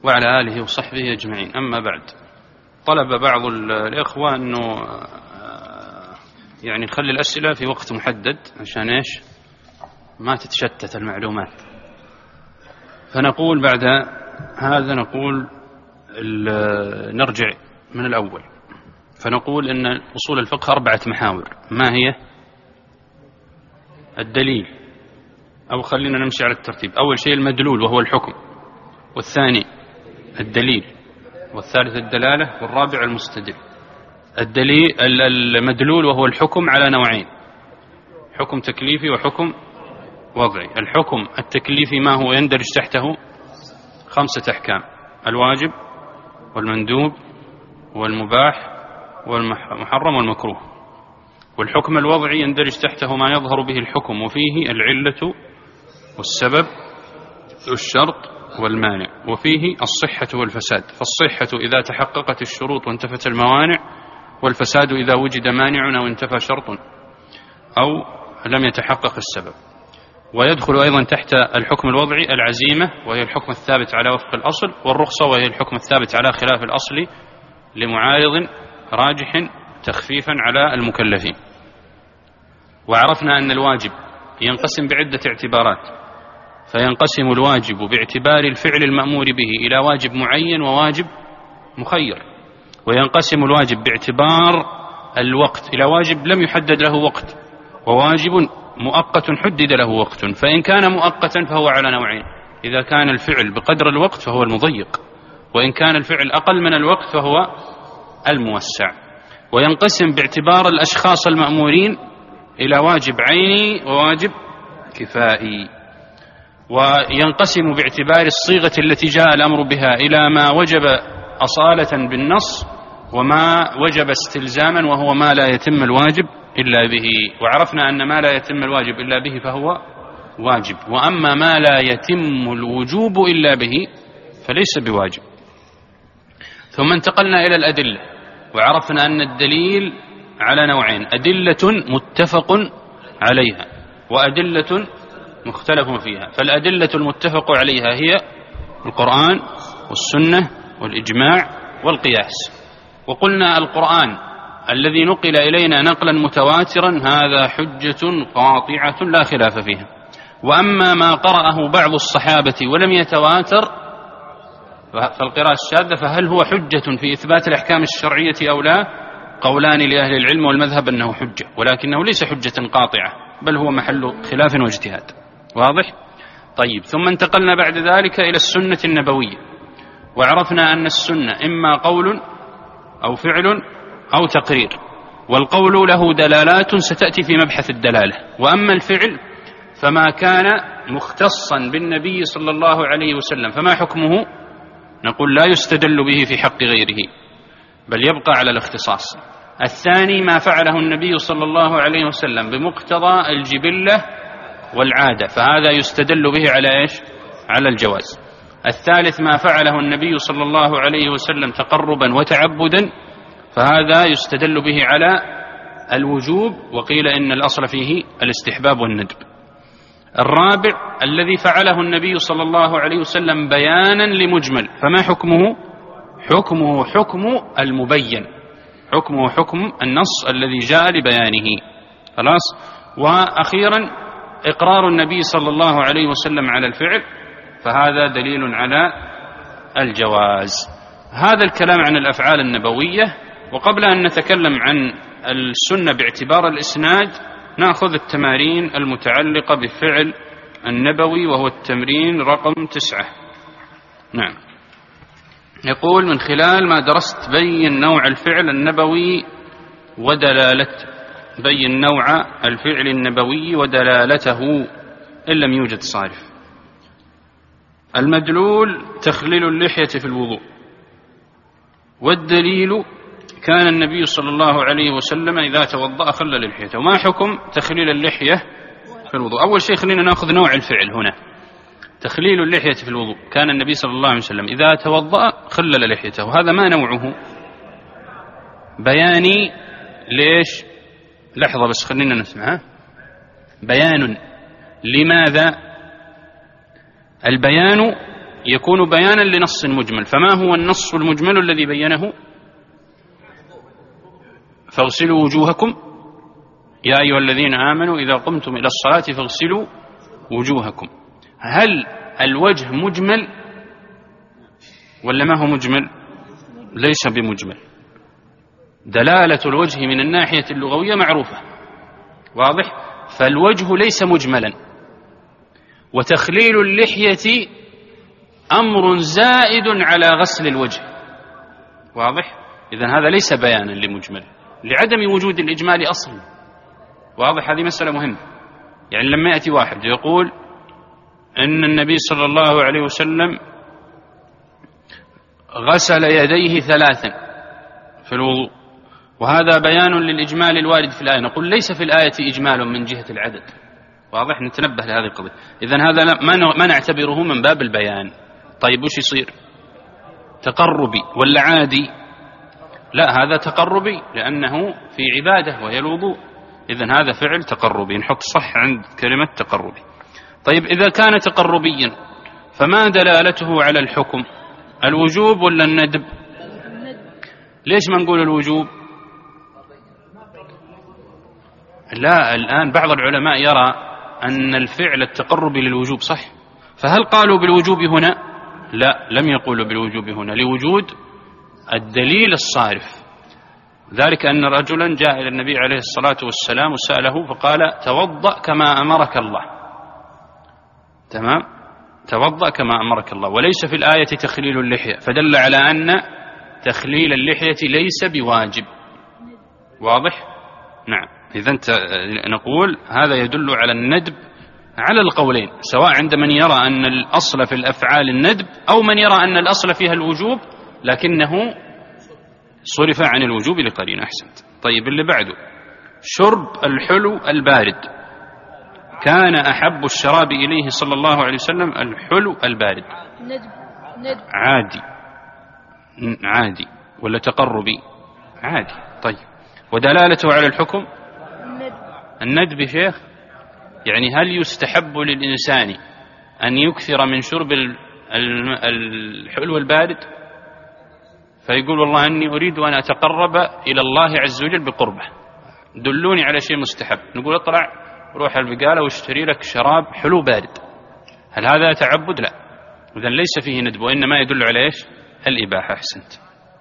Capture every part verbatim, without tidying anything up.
وعلى آله وصحبه أجمعين. أما بعد، طلب بعض الإخوة أنه يعني نخلي الأسئلة في وقت محدد عشان إيش ما تتشتت المعلومات. فنقول بعد هذا نقول نرجع من الأول، فنقول أن أصول الفقه أربعة محاور. ما هي؟ الدليل، أو خلينا نمشي على الترتيب. أول شيء المدلول وهو الحكم، والثاني الدليل، والثالث الدلالة، والرابع المستدل. الدليل المدلول وهو الحكم على نوعين: حكم تكليفي وحكم وضعي. الحكم التكليفي ما هو؟ يندرج تحته خمسة أحكام: الواجب والمندوب والمباح والمحرم والمكروه. والحكم الوضعي يندرج تحته ما يظهر به الحكم، وفيه العلة والسبب والشرط والمانع، وفيه الصحة والفساد. فالصحة إذا تحققت الشروط وانتفت الموانع، والفساد إذا وجد مانع أو انتفى شرط أو لم يتحقق السبب. ويدخل أيضا تحت الحكم الوضعي العزيمة، وهي الحكم الثابت على وفق الأصل، والرخصة، وهي الحكم الثابت على خلاف الأصل لمعارض راجح تخفيفا على المكلفين. وعرفنا أن الواجب ينقسم بعدة اعتبارات، فينقسم الواجب باعتبار الفعل المأمور به إلى واجب معين وواجب مخير، وينقسم الواجب باعتبار الوقت إلى واجب لم يحدد له وقت، وواجب مؤقت حدد له وقت. فإن كان مؤقتا فهو على نوعين: إذا كان الفعل بقدر الوقت فهو المضيق، وإن كان الفعل أقل من الوقت فهو الموسع. وينقسم باعتبار الأشخاص المأمورين إلى واجب عيني وواجب كفائي. وينقسم باعتبار الصيغة التي جاء الأمر بها إلى ما وجب أصالة بالنص، وما وجب استلزاما وهو ما لا يتم الواجب إلا به. وعرفنا أن ما لا يتم الواجب إلا به فهو واجب، وأما ما لا يتم الوجوب إلا به فليس بواجب. ثم انتقلنا إلى الأدلة، وعرفنا أن الدليل على نوعين: أدلة متفق عليها وأدلة مختلف فيها. فالأدلة المتفق عليها هي القرآن والسنة والإجماع والقياس. وقلنا القرآن الذي نقل إلينا نقلا متواترا هذا حجة قاطعة لا خلاف فيها. وأما ما قرأه بعض الصحابة ولم يتواتر فالقراءة الشاذة، فهل هو حجة في إثبات الأحكام الشرعية أو لا؟ قولان لأهل العلم، والمذهب أنه حجة، ولكنه ليس حجة قاطعة، بل هو محل خلاف واجتهاد. واضح؟ طيب، ثم انتقلنا بعد ذلك إلى السنة النبوية، وعرفنا أن السنة إما قول أو فعل أو تقرير، والقول له دلالات ستأتي في مبحث الدلالة. وأما الفعل فما كان مختصا بالنبي صلى الله عليه وسلم فما حكمه؟ نقول لا يستدل به في حق غيره، بل يبقى على الاختصاص. الثاني ما فعله النبي صلى الله عليه وسلم بمقتضى الجبلة والعادة، فهذا يستدل به على إيش؟ على الجواز. الثالث ما فعله النبي صلى الله عليه وسلم تقربا وتعبدا، فهذا يستدل به على الوجوب، وقيل إن الأصل فيه الاستحباب والندب. الرابع الذي فعله النبي صلى الله عليه وسلم بيانا لمجمل، فما حكمه؟ حكمه حكم المبين، حكمه حكم النص الذي جاء لبيانه. خلاص. وأخيرا إقرار النبي صلى الله عليه وسلم على الفعل، فهذا دليل على الجواز. هذا الكلام عن الأفعال النبوية. وقبل أن نتكلم عن السنة باعتبار الإسناد، نأخذ التمارين المتعلقة بفعل النبوي، وهو التمرين رقم تسعة. نعم. يقول: من خلال ما درست بين نوع الفعل النبوي ودلالته، بين نوع الفعل النبوي ودلالته إن لم يوجد صارف. المدلول تخليل اللحية في الوضوء، والدليل كان النبي صلى الله عليه وسلم إذا توضأ خلل لحيته. وما حكم تخليل اللحية في الوضوء؟ أول شيء خلينا نأخذ نوع الفعل هنا. تخليل اللحية في الوضوء، كان النبي صلى الله عليه وسلم إذا توضأ خلل لحيته. هذا ما نوعه؟ بياني. ليش؟ لحظة بس خلينا نسمعها. بيان لماذا؟ البيان يكون بيانا لنص مجمل. فما هو النص المجمل الذي بينه؟ فاغسلوا وجوهكم يا أيها الذين آمنوا إذا قمتم إلى الصلاة فاغسلوا وجوهكم. هل الوجه مجمل ولا ما هو مجمل؟ ليس بمجمل. دلالة الوجه من الناحية اللغوية معروفة، واضح؟ فالوجه ليس مجملا، وتخليل اللحية أمر زائد على غسل الوجه، واضح؟ إذن هذا ليس بيانا لمجمل لعدم وجود الإجمال أصلا، واضح؟ هذه مسألة مهمة. يعني لما يأتي واحد يقول إن النبي صلى الله عليه وسلم غسل يديه ثلاثا في الوضوء، وهذا بيان للإجمال الوارد في الآية، نقول ليس في الآية إجمال من جهة العدد، واضح؟ نتنبه لهذه القضية. إذن هذا ما نعتبره من باب البيان. طيب وش يصير؟ تقربي ولا عادي؟ لا، هذا تقربي لأنه في عبادة وهي الوضوء، إذن هذا فعل تقربي، نحط صح عند كلمة تقربي. طيب إذا كان تقربيا فما دلالته على الحكم؟ الوجوب ولا الندب؟ ليش ما نقول الوجوب؟ لا، الآن بعض العلماء يرى أن الفعل التقربي للوجوب صح، فهل قالوا بالوجوب هنا؟ لا، لم يقولوا بالوجوب هنا لوجود الدليل الصارف، ذلك أن رجلا جاء إلى النبي عليه الصلاة والسلام وسأله فقال توضأ كما أمرك الله، تمام؟ توضأ كما أمرك الله، وليس في الآية تخليل اللحية، فدل على أن تخليل اللحية ليس بواجب، واضح؟ نعم. إذن نقول هذا يدل على الندب على القولين، سواء عند من يرى أن الأصل في الأفعال الندب أو من يرى أن الأصل فيها الوجوب لكنه صرف عن الوجوب لقرينة. أحسنت. طيب اللي بعده شرب الحلو البارد، كان أحب الشراب إليه صلى الله عليه وسلم الحلو البارد. ندب. ندب. عادي عادي ولا تقربي؟ عادي. طيب ودلالته على الحكم؟ الندب يا شيخ. يعني هل يستحب للإنسان أن يكثر من شرب الحلو البارد فيقول والله أني أريد أن أتقرب إلى الله عز وجل بقربه، دلوني على شيء مستحب، نقول اطلع روح البقالة واشتري لك شراب حلو بارد، هل هذا تعبد؟ لا، إذن ليس فيه ندب، وإنما يدل على إيش؟ الإباحة. أحسنت.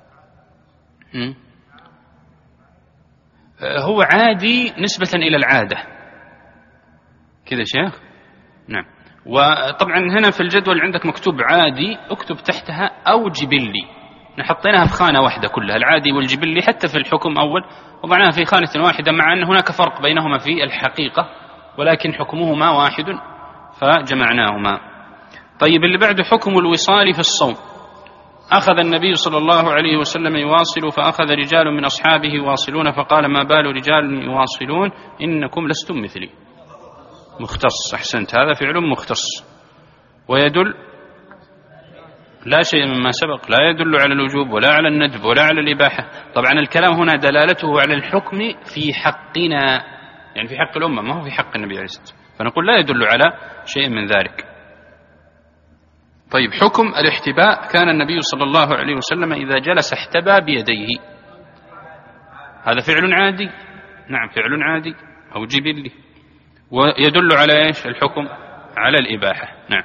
هو عادي نسبة إلى العادة كذا شيخ. نعم. وطبعا هنا في الجدول عندك مكتوب عادي، اكتب تحتها أو جبلي، نحطيناها في خانة واحدة كلها، العادي والجبلي حتى في الحكم أول وضعناها في خانة واحدة، مع أن هناك فرق بينهما في الحقيقة ولكن حكمهما واحد فجمعناهما. طيب اللي بعده حكم الوصال في الصوم، أخذ النبي صلى الله عليه وسلم يواصل فأخذ رجال من أصحابه يواصلون فقال ما بال رجال يواصلون إنكم لستم مثلي. مختص. أحسنت، هذا فعل مختص ويدل لا شيء مما سبق، لا يدل على الوجوب ولا على الندب ولا على الإباحة. طبعا الكلام هنا دلالته على الحكم في حقنا، يعني في حق الأمة، ما هو في حق النبي عليه الصلاة والسلام، فنقول لا يدل على شيء من ذلك. طيب حكم الاحتباء، كان النبي صلى الله عليه وسلم إذا جلس احتبى بيديه، هذا فعل عادي. نعم فعل عادي أو جبلي، ويدل على إيش الحكم؟ على الإباحة. نعم.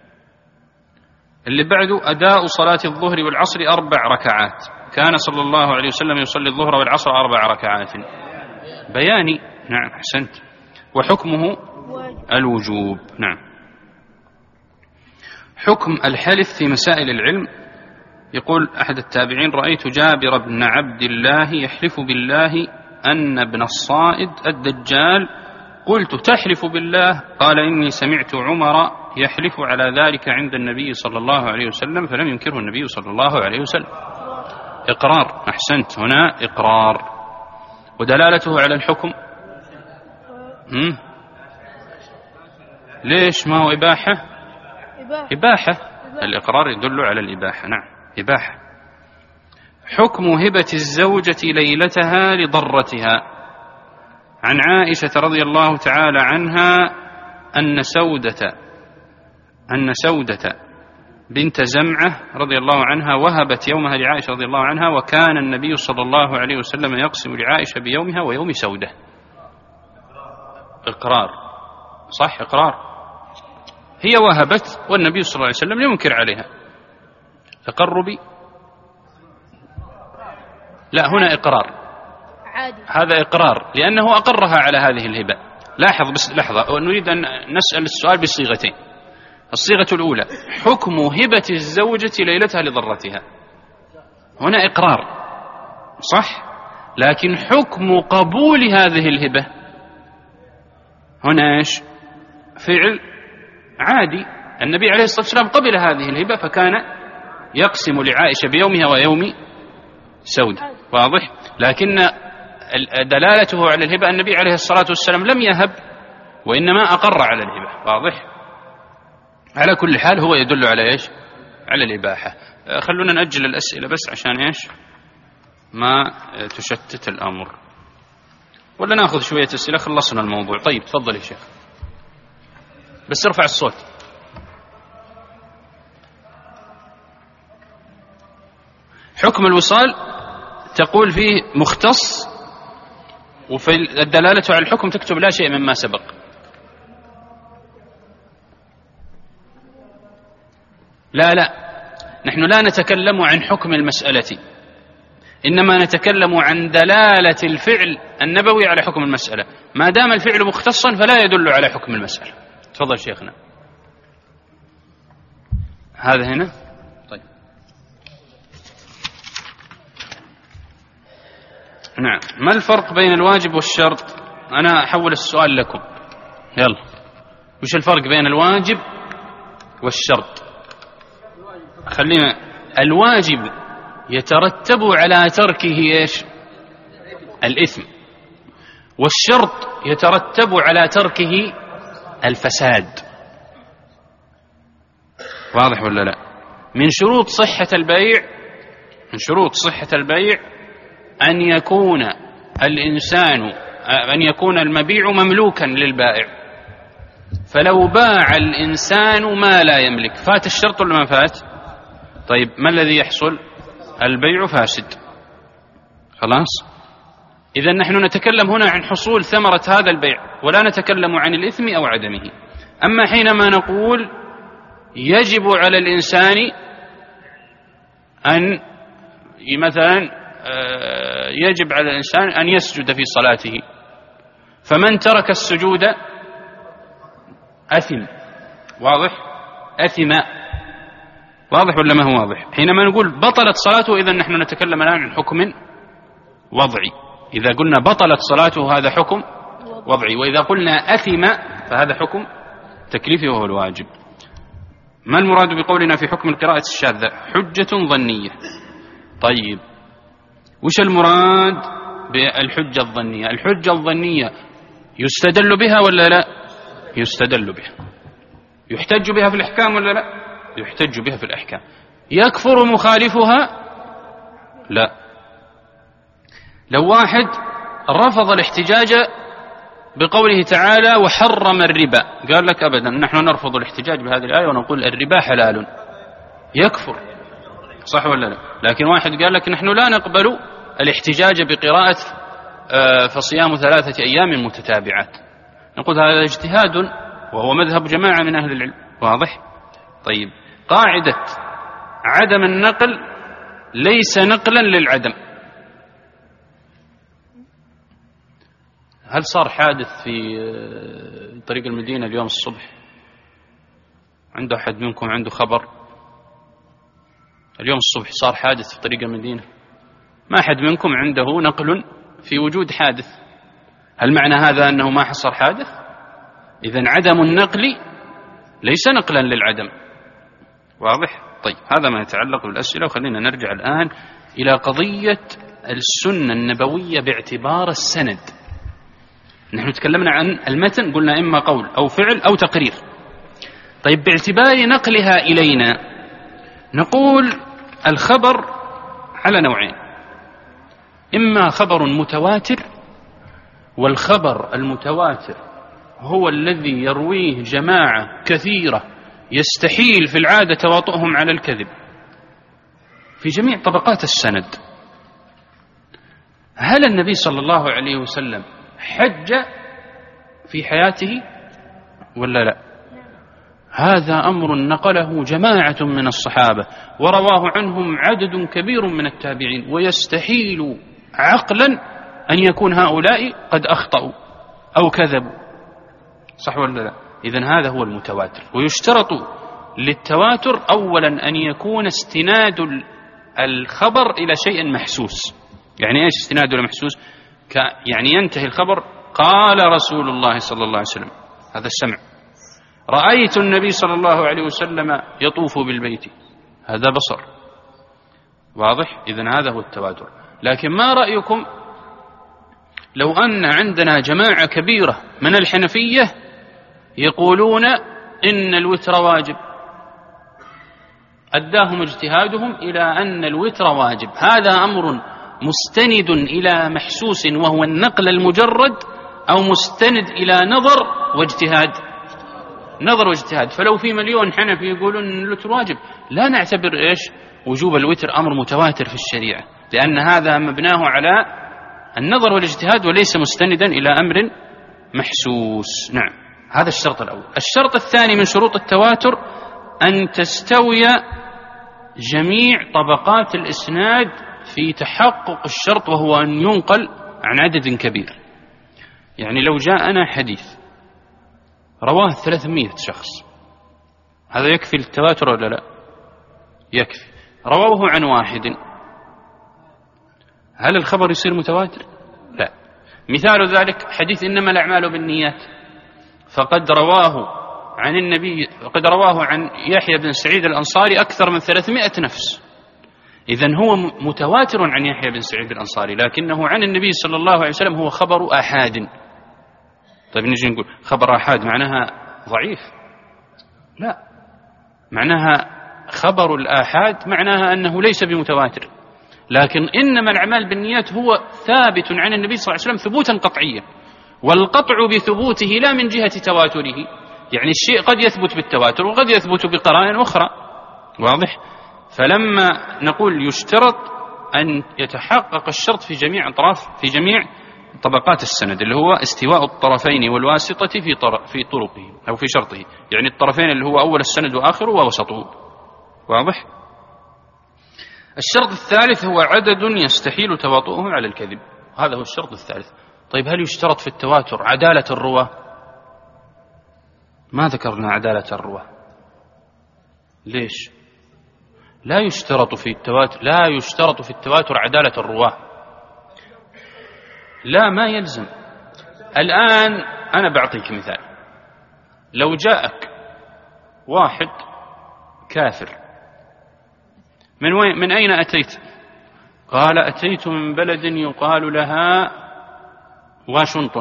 اللي بعده أداء صلاة الظهر والعصر أربع ركعات، كان صلى الله عليه وسلم يصلي الظهر والعصر أربع ركعات، بياني. نعم أحسنت. وحكمه الوجوب. نعم. حكم الحلف في مسائل العلم، يقول أحد التابعين رأيت جابر بن عبد الله يحلف بالله أن ابن الصائد الدجال، قلت تحلف بالله؟ قال إني سمعت عمر يحلف على ذلك عند النبي صلى الله عليه وسلم فلم ينكره النبي صلى الله عليه وسلم. إقرار. أحسنت، هنا إقرار. ودلالته على الحكم هم؟ ليش ما هو إباحة؟ إباحة. الإقرار يدل على الإباحة. نعم إباحة. حكم هبة الزوجة ليلتها لضرتها، عن عائشة رضي الله تعالى عنها أن سودة أن سودة بنت زمعة رضي الله عنها وهبت يومها لعائشة رضي الله عنها، وكان النبي صلى الله عليه وسلم يقسم لعائشة بيومها ويوم سودة. إقرار، صح، إقرار. هي وهبت والنبي صلى الله عليه وسلم لم ينكر عليها. تقربي، لا، هنا إقرار عادي. هذا إقرار لأنه أقرها على هذه الهبة. لاحظ بس لحظة، نريد أن نسأل السؤال بصيغتين. الصيغة الأولى حكم هبة الزوجة ليلتها لضرتها، هنا إقرار صح، لكن حكم قبول هذه الهبة هنا إيش؟ فعل عادي. النبي عليه الصلاة والسلام قبل هذه الهبة فكان يقسم لعائشة بيومها ويوم سودة، واضح؟ لكن دلالته على الهبة النبي عليه الصلاة والسلام لم يهب وإنما أقر على الهبة، واضح؟ على كل حال هو يدل على إيش؟ على الإباحة. خلونا نأجل الأسئلة بس عشان إيش؟ ما تشتت الأمر، ولا نأخذ شوية أسئلة خلصنا الموضوع. طيب تفضل يا شيخ، بس ارفع الصوت. حكم الوصال تقول فيه مختص، وفي الدلالة على الحكم تكتب لا شيء مما سبق. لا لا، نحن لا نتكلم عن حكم المسألة، إنما نتكلم عن دلالة الفعل النبوي على حكم المسألة. ما دام الفعل مختصا فلا يدل على حكم المسألة. تفضل شيخنا. هذا هنا. طيب نعم، ما الفرق بين الواجب والشرط؟ أنا أحول السؤال لكم، يلا. وش الفرق بين الواجب والشرط؟ خلينا، الواجب يترتب على تركه إيش؟ الإثم، والشرط يترتب على تركه الفساد. واضح ولا لا؟ من شروط صحة البيع من شروط صحة البيع أن يكون الإنسان أن يكون المبيع مملوكا للبائع. فلو باع الإنسان ما لا يملك فات الشرط ولا ما فات؟ طيب ما الذي يحصل؟ البيع فاسد. خلاص؟ إذا نحن نتكلم هنا عن حصول ثمرة هذا البيع ولا نتكلم عن الإثم أو عدمه. أما حينما نقول يجب على الإنسان أن مثلا يجب على الإنسان أن يسجد في صلاته، فمن ترك السجود أثم. واضح؟ أثم. واضح ولا ما هو واضح؟ حينما نقول بطلت صلاته إذا نحن نتكلم الآن عن حكم وضعي. إذا قلنا بطلت صلاته هذا حكم وضعي، وإذا قلنا أثم فهذا حكم تكليفي وهو الواجب. ما المراد بقولنا في حكم القراءة الشاذة؟ حجة ظنية. طيب وش المراد بالحجة الظنية؟ الحجة الظنية يستدل بها ولا لا؟ يستدل بها. يحتج بها في الأحكام ولا لا؟ يحتج بها في الأحكام. يكفر مخالفها؟ لا. لو واحد رفض الاحتجاج بقوله تعالى وحرم الربا، قال لك أبدا نحن نرفض الاحتجاج بهذه الآية ونقول الربا حلال، يكفر، صح ولا لا؟ لكن واحد قال لك نحن لا نقبل الاحتجاج بقراءة فصيام ثلاثة أيام متتابعات، نقول هذا اجتهاد وهو مذهب جماعة من أهل العلم. واضح؟ طيب قاعدة عدم النقل ليس نقلا للعدم. هل صار حادث في طريق المدينة اليوم الصبح؟ عنده أحد منكم عنده خبر؟ اليوم الصبح صار حادث في طريق المدينة، ما أحد منكم عنده نقل في وجود حادث. هل معنى هذا أنه ما حصل حادث؟ إذن عدم النقل ليس نقلا للعدم. واضح؟ طيب هذا ما يتعلق بالأسئلة. وخلينا نرجع الآن إلى قضية السنة النبوية باعتبار السند. نحن تكلمنا عن المتن، قلنا إما قول أو فعل أو تقرير. طيب باعتبار نقلها إلينا نقول الخبر على نوعين، إما خبر متواتر، والخبر المتواتر هو الذي يرويه جماعة كثيرة يستحيل في العادة تواطؤهم على الكذب في جميع طبقات السند. هل النبي صلى الله عليه وسلم حج في حياته ولا لا؟ هذا أمر نقله جماعة من الصحابة ورواه عنهم عدد كبير من التابعين، ويستحيل عقلا أن يكون هؤلاء قد أخطأوا أو كذبوا، صح ولا لا؟ إذن هذا هو المتواتر. ويشترط للتواتر أولا أن يكون استناد الخبر إلى شيء محسوس. يعني إيش استناد إلى محسوس؟ يعني ينتهي الخبر قال رسول الله صلى الله عليه وسلم، هذا السمع. رأيت النبي صلى الله عليه وسلم يطوف بالبيت، هذا بصر. واضح؟ إذن هذا هو التواتر. لكن ما رأيكم لو أن عندنا جماعة كبيرة من الحنفية يقولون إن الوتر واجب، أداهم اجتهادهم إلى أن الوتر واجب، هذا أمر مستند إلى محسوس وهو النقل المجرد، أو مستند إلى نظر واجتهاد؟ نظر واجتهاد. فلو في مليون حنفي يقولون أن الوتر واجب، لا نعتبر إيش وجوب الوتر أمر متواتر في الشريعة، لأن هذا مبناه على النظر والاجتهاد وليس مستندا إلى أمر محسوس. نعم، هذا الشرط الأول. الشرط الثاني من شروط التواتر أن تستوي جميع طبقات الإسناد في تحقق الشرط، وهو أن ينقل عن عدد كبير. يعني لو جاءنا حديث رواه ثلاثمائة شخص، هذا يكفي للتواتر ولا لا؟ يكفي. رواه عن واحد، هل الخبر يصير متواتر؟ لا. مثال ذلك حديث إنما الأعمال بالنيات، فقد رواه عن النبي فقد رواه عن يحيى بن سعيد الأنصاري أكثر من ثلاثمائة نفس، إذن هو متواتر عن يحيى بن سعيد الأنصاري، لكنه عن النبي صلى الله عليه وسلم هو خبر آحاد. طيب نجي نقول خبر آحاد معناها ضعيف؟ لا، معناها خبر الآحاد معناها أنه ليس بمتواتر، لكن إنما الأعمال بالنيات هو ثابت عن النبي صلى الله عليه وسلم ثبوتا قطعيا، والقطع بثبوته لا من جهة تواتره، يعني الشيء قد يثبت بالتواتر وقد يثبت بقرائن أخرى. واضح؟ فلما نقول يشترط أن يتحقق الشرط في جميع أطراف في جميع طبقات السند، اللي هو استواء الطرفين والواسطة في في طرقه أو في شرطه، يعني الطرفين اللي هو أول السند وآخره ووسطه. واضح؟ الشرط الثالث هو عدد يستحيل تواطؤه على الكذب، هذا هو الشرط الثالث. طيب هل يشترط في التواتر عدالة الرواة؟ ما ذكرنا عدالة الرواة. ليش؟ لا يشترط في التواتر لا يشترط في التواتر عدالة الرواة. لا، ما يلزم. الآن أنا بعطيك مثال، لو جاءك واحد كافر، من وين من أين أتيت؟ قال أتيت من بلد يقال لها واشنطن،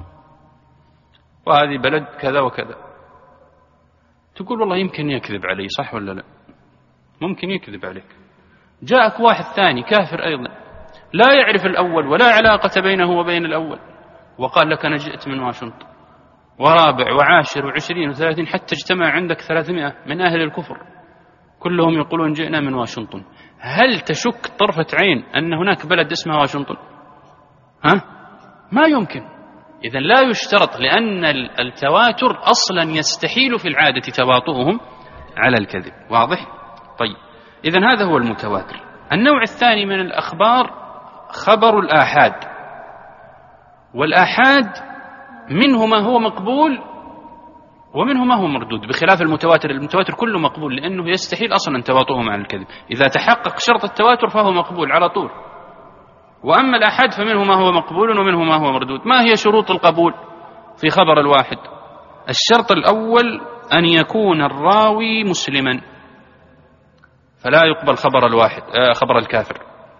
وهذه بلد كذا وكذا. تقول والله يمكن يكذب علي، صح ولا لا؟ ممكن يكذب عليك. جاءك واحد ثاني كافر أيضا، لا يعرف الأول ولا علاقة بينه وبين الأول، وقال لك أنا جئت من واشنطن، ورابع وعاشر وعشرين وثلاثين، حتى اجتمع عندك ثلاثمائة من أهل الكفر كلهم يقولون جئنا من واشنطن. هل تشك طرفة عين أن هناك بلد اسمها واشنطن؟ ها؟ ما يمكن. إذن لا يشترط، لأن التواتر أصلا يستحيل في العادة تواطؤهم على الكذب. واضح؟ طيب، إذن هذا هو المتواتر. النوع الثاني من الأخبار خبر الآحاد، والآحاد منه ما هو مقبول ومنه ما هو مردود، بخلاف المتواتر. المتواتر كله مقبول، لأنه يستحيل أصلا تواطؤهم على الكذب، إذا تحقق شرط التواتر فهو مقبول على طول. وأما الآحاد فمنه ما هو مقبول ومنه ما هو مردود. ما هي شروط القبول في خبر الواحد؟ الشرط الأول أن يكون الراوي مسلما، فلا يقبل خبر الواحد آه خبر الكافر.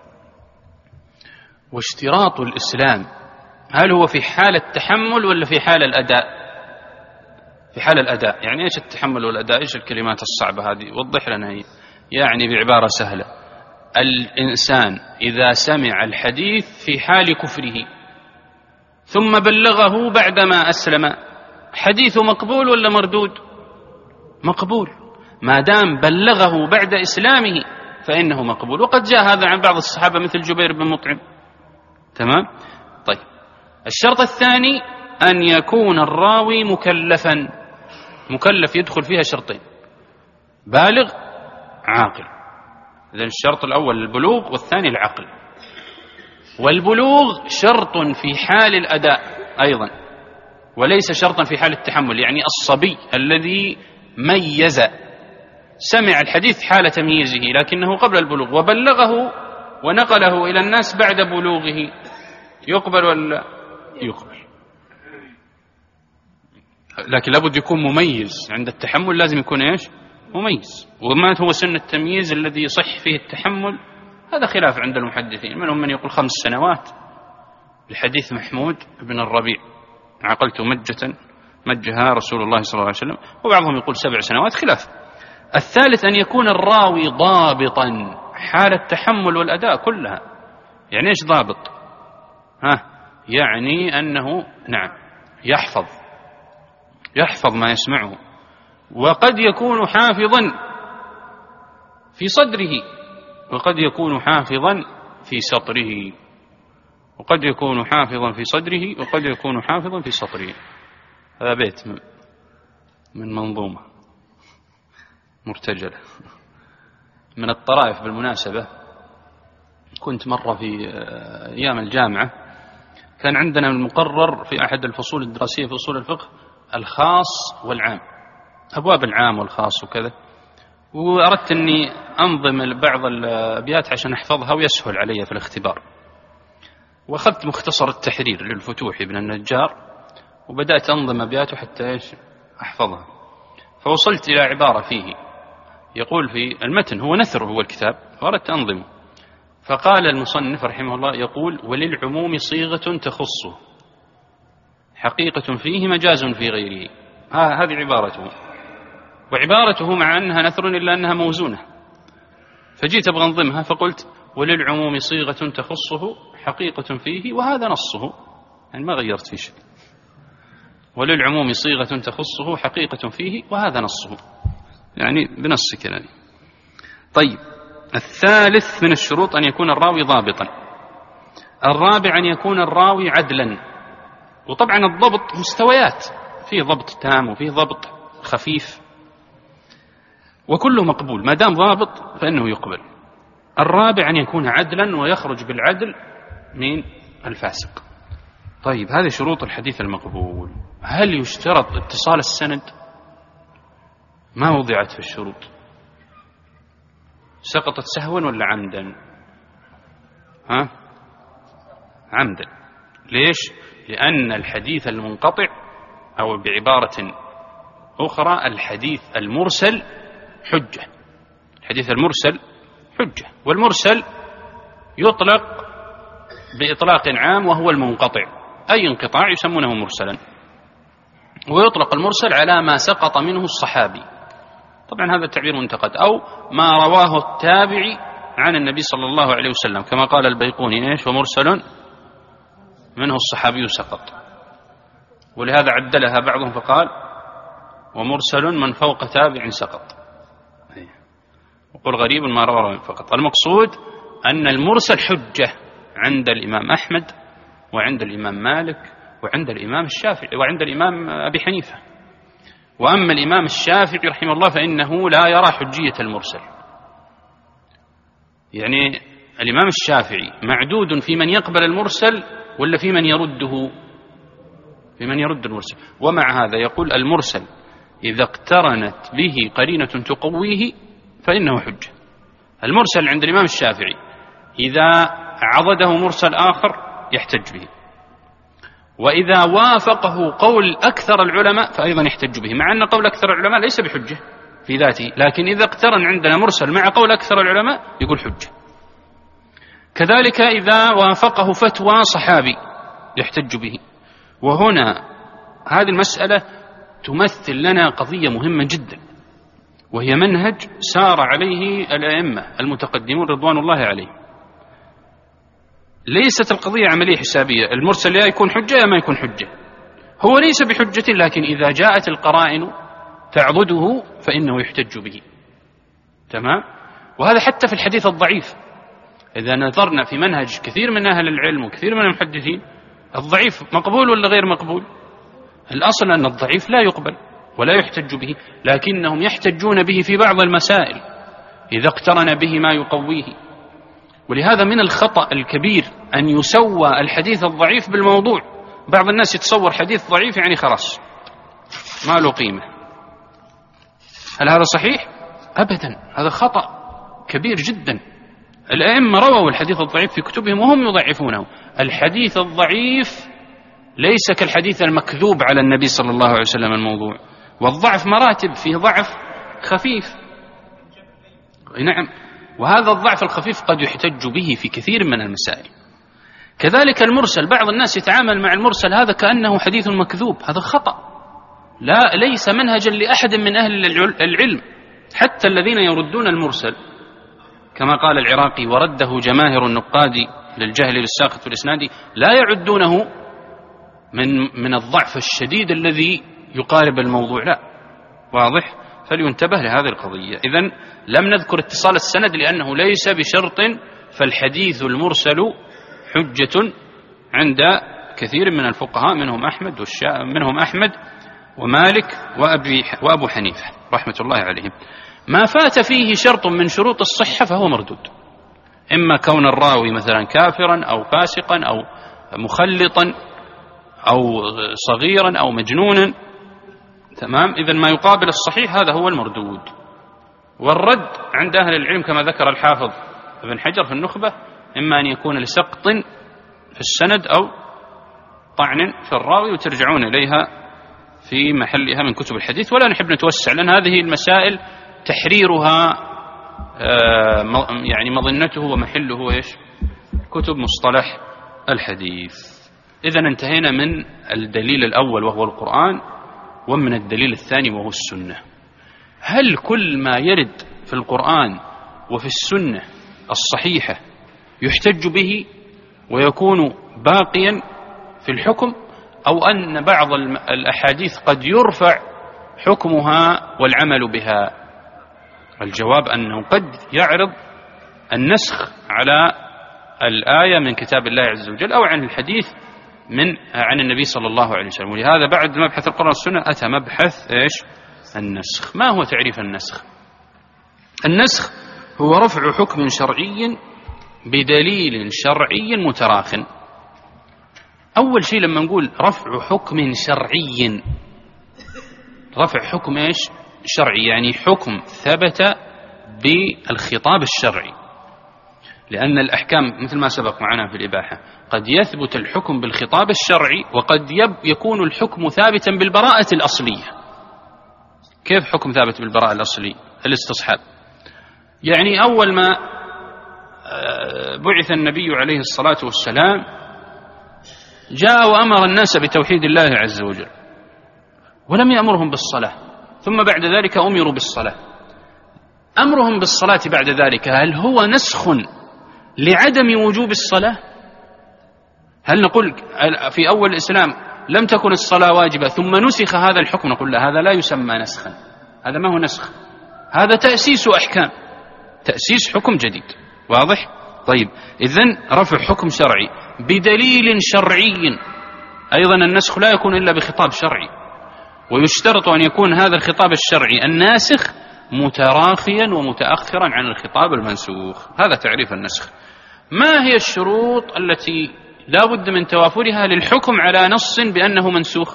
واشتراط الإسلام، هل هو في حال التحمل ولا في حال الأداء؟ في حال الأداء. يعني إيش التحمل والأداء؟ إيش الكلمات الصعبة هذه؟ وضح لنا هي. يعني بعبارة سهلة، الإنسان إذا سمع الحديث في حال كفره ثم بلغه بعدما أسلم، حديثه مقبول ولا مردود؟ مقبول، ما دام بلغه بعد إسلامه فإنه مقبول. وقد جاء هذا عن بعض الصحابة مثل جبير بن مطعم. تمام. طيب، الشرط الثاني أن يكون الراوي مكلفا. مكلف يدخل فيها شرطين: بالغ، عاقل. إذن الشرط الأول البلوغ والثاني العقل. والبلوغ شرط في حال الأداء أيضا، وليس شرطا في حال التحمل. يعني الصبي الذي ميز، سمع الحديث حال تمييزه لكنه قبل البلوغ وبلغه ونقله إلى الناس بعد بلوغه، يقبل ولا يقبل؟ لكن لابد يكون مميز. عند التحمل لازم يكون إيش؟ مميز. وما هو سن التمييز الذي يصح فيه التحمل؟ هذا خلاف عند المحدثين، منهم من يقول خمس سنوات لحديث محمود بن الربيع: عقلت مجة مجها رسول الله صلى الله عليه وسلم، وبعضهم يقول سبع سنوات، خلاف. الثالث أن يكون الراوي ضابطا حال التحمل والأداء كلها. يعني إيش ضابط؟ ها يعني أنه نعم يحفظ يحفظ ما يسمعه، وقد يكون حافظا في صدره، وقد يكون حافظا في سطره، وقد يكون حافظا في صدره، وقد يكون حافظا في سطره. هذا بيت من منظومة مرتجلة من الطرائف. بالمناسبة كنت مرة في أيام الجامعة، كان عندنا المقرر في أحد الفصول الدراسية في أصول الفقه الخاص والعام، أبواب العام والخاص وكذا، وأردت أني أنظم بعض الأبيات عشان أحفظها ويسهل علي في الاختبار، وأخذت مختصر التحرير للفتوحي بن النجار وبدأت أنظم أبياته حتى إيش أحفظها. فوصلت إلى عبارة فيه يقول في المتن، هو نثر هو الكتاب، وأردت أنظمه، فقال المصنف رحمه الله يقول: وللعموم صيغة تخصه، حقيقة فيه مجاز في غيره. هذه عبارته، وعبارته مع أنها نثر إلا أنها موزونة، فجيت أبغى أنظمها فقلت: وللعموم صيغة تخصه، حقيقة فيه، وهذا نصه. يعني ما غيرت في شيء. وللعموم صيغة تخصه، حقيقة فيه، وهذا نصه، يعني بنص كلامي. طيب، الثالث من الشروط أن يكون الراوي ضابطا. الرابع أن يكون الراوي عدلا. وطبعا الضبط مستويات، فيه ضبط تام وفيه ضبط خفيف، وكله مقبول ما دام ضابط فإنه يقبل. الرابع أن يكون عدلا ويخرج بالعدل من الفاسق. طيب، هذه شروط الحديث المقبول. هل يشترط اتصال السند؟ ما وضعت في الشروط. سقطت سهوا ولا عمدا؟ ها؟ عمدا. ليش؟ لأن الحديث المنقطع، أو بعبارة أخرى الحديث المرسل حجة. الحديث المرسل حجة، والمرسل يطلق بإطلاق عام وهو المنقطع، أي انقطاع يسمونه مرسلا. ويطلق المرسل على ما سقط منه الصحابي، طبعا هذا التعبير منتقد، أو ما رواه التابعي عن النبي صلى الله عليه وسلم، كما قال البيقوني إيش؟ ومرسل منه الصحابي سقط. ولهذا عدلها بعضهم فقال: ومرسل من فوق تابع سقط. وقل غريب ما رواه فقط. المقصود أن المرسل حجة عند الإمام أحمد، وعند الإمام مالك، وعند الإمام الشافعي، وعند الإمام أبي حنيفة. وأما الإمام الشافعي رحمه الله فإنه لا يرى حجية المرسل. يعني الإمام الشافعي معدود في من يقبل المرسل ولا في من يرده؟ في من يرد المرسل. ومع هذا يقول: المرسل إذا اقترنت به قرينة تقويه فإنه حجة. المرسل عند الإمام الشافعي إذا عضده مرسل آخر يحتج به، وإذا وافقه قول أكثر العلماء فأيضا يحتج به، مع أن قول أكثر العلماء ليس بحجة في ذاته، لكن إذا اقترن عندنا مرسل مع قول أكثر العلماء يقول حجة. كذلك إذا وافقه فتوى صحابي يحتج به. وهنا هذه المسألة تمثل لنا قضية مهمة جدا، وهي منهج سار عليه الأئمة المتقدمون رضوان الله عليهم. ليست القضية عملية حسابية، المرسل يا يكون حجة يا ما يكون حجة، هو ليس بحجة، لكن إذا جاءت القرائن تعضده فإنه يحتج به. تمام؟ وهذا حتى في الحديث الضعيف، إذا نظرنا في منهج كثير من أهل العلم وكثير من المحدثين، الضعيف مقبول ولا غير مقبول؟ الأصل أن الضعيف لا يقبل ولا يحتج به، لكنهم يحتجون به في بعض المسائل إذا اقترن به ما يقويه. ولهذا من الخطأ الكبير أن يسوى الحديث الضعيف بالموضوع. بعض الناس يتصور حديث ضعيف يعني خلاص ما له قيمة. هل هذا صحيح؟ أبدا، هذا خطأ كبير جدا. الأئمة رووا الحديث الضعيف في كتبهم وهم يضعفونه. الحديث الضعيف ليس كالحديث المكذوب على النبي صلى الله عليه وسلم الموضوع، والضعف مراتب، فيه ضعف خفيف. نعم، وهذا الضعف الخفيف قد يحتج به في كثير من المسائل. كذلك المرسل، بعض الناس يتعامل مع المرسل هذا كأنه حديث مكذوب، هذا خطأ، لا ليس منهجا لأحد من أهل العلم. حتى الذين يردون المرسل كما قال العراقي: ورده جماهر النقاد للجهل للساقط والإسناد، لا يعدونه من من الضعف الشديد الذي يقارب الموضوع، لا. واضح؟ فلينتبه لهذه القضية. إذن لم نذكر اتصال السند لأنه ليس بشرط، فالحديث المرسل حجة عند كثير من الفقهاء، منهم أحمد والشا... منهم أحمد ومالك وأبي وأبو حنيفة رحمة الله عليهم. ما فات فيه شرط من شروط الصحة فهو مردود، إما كون الراوي مثلا كافرا أو فاسقا أو مخلطا أو صغيرا أو مجنونا. تمام؟ إذن ما يقابل الصحيح هذا هو المردود. والرد عند أهل العلم كما ذكر الحافظ ابن حجر في النخبة، إما أن يكون لسقط في السند أو طعن في الراوي، وترجعون إليها في محلها من كتب الحديث، ولا نحب نتوسع، لأن هذه المسائل تحريرها يعني مظنته ومحله إيش؟ كتب مصطلح الحديث. إذن انتهينا من الدليل الأول وهو القرآن، ومن الدليل الثاني وهو السنة. هل كل ما يرد في القرآن وفي السنة الصحيحة يحتج به ويكون باقيا في الحكم، أو أن بعض الأحاديث قد يرفع حكمها والعمل بها؟ الجواب أنه قد يعرض النسخ على الآية من كتاب الله عز وجل أو عن الحديث من عن النبي صلى الله عليه وسلم. ولهذا بعد مبحث القرآن والسنة أتى مبحث إيش؟ النسخ. ما هو تعريف النسخ؟ النسخ هو رفع حكم شرعي بدليل شرعي متراخٍ. أول شيء لما نقول رفع حكم شرعي، رفع حكم إيش؟ شرعي، يعني حكم ثبت بالخطاب الشرعي، لأن الأحكام مثل ما سبق معنا في الإباحة قد يثبت الحكم بالخطاب الشرعي، وقد يكون الحكم ثابتا بالبراءة الأصلية. كيف حكم ثابت بالبراءة الأصلية؟ الاستصحاب. يعني أول ما بعث النبي عليه الصلاة والسلام جاء وأمر الناس بتوحيد الله عز وجل، ولم يأمرهم بالصلاة، ثم بعد ذلك أمروا بالصلاة. أمرهم بالصلاة بعد ذلك هل هو نسخ لعدم وجوب الصلاة؟ هل نقول في أول الإسلام لم تكن الصلاة واجبة ثم نسخ هذا الحكم؟ نقول لا، هذا لا يسمى نسخا، هذا ما هو نسخ، هذا تأسيس أحكام، تأسيس حكم جديد. واضح؟ طيب، إذن رفع حكم شرعي بدليل شرعي. أيضا النسخ لا يكون إلا بخطاب شرعي، ويشترط أن يكون هذا الخطاب الشرعي الناسخ متراخيا ومتأخرا عن الخطاب المنسوخ. هذا تعريف النسخ. ما هي الشروط التي لا بد من توافرها للحكم على نص بأنه منسوخ؟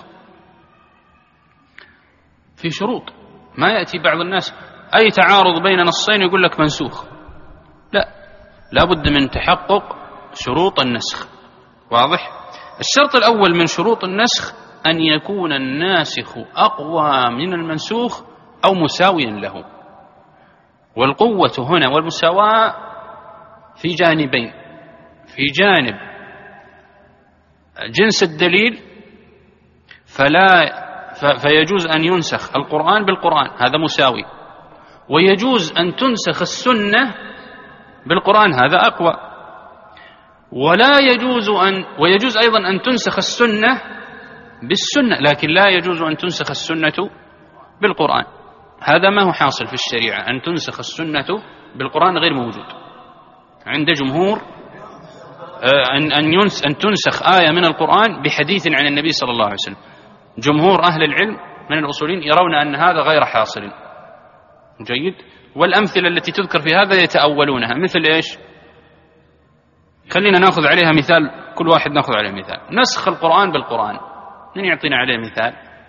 في شروط. ما يأتي بعض الناس أي تعارض بين نصين يقول لك منسوخ، لا، لا بد من تحقق شروط النسخ. واضح؟ الشرط الأول من شروط النسخ أن يكون الناسخ أقوى من المنسوخ أو مساويا له. والقوة هنا والمساواة في جانبين: في جانب جنس الدليل، فلا فيجوز أن ينسخ القرآن بالقرآن، هذا مساوي، ويجوز أن تنسخ السنة بالقرآن، هذا أقوى. ولا يجوز أن ويجوز أيضا أن تنسخ السنة بالسنة، لكن لا يجوز أن تنسخ السنة بالقرآن. هذا ما هو حاصل في الشريعة، أن تنسخ السنة بالقرآن غير موجود عند جمهور، أن أن تنسخ آية من القرآن بحديث عن النبي صلى الله عليه وسلم. جمهور أهل العلم من الأصوليين يرون أن هذا غير حاصل. جيد. والأمثلة التي تذكر في هذا يتأولونها، مثل إيش؟ خلينا نأخذ عليها مثال، كل واحد نأخذ عليه مثال. نسخ القرآن بالقرآن، من يعطينا عليه مثال؟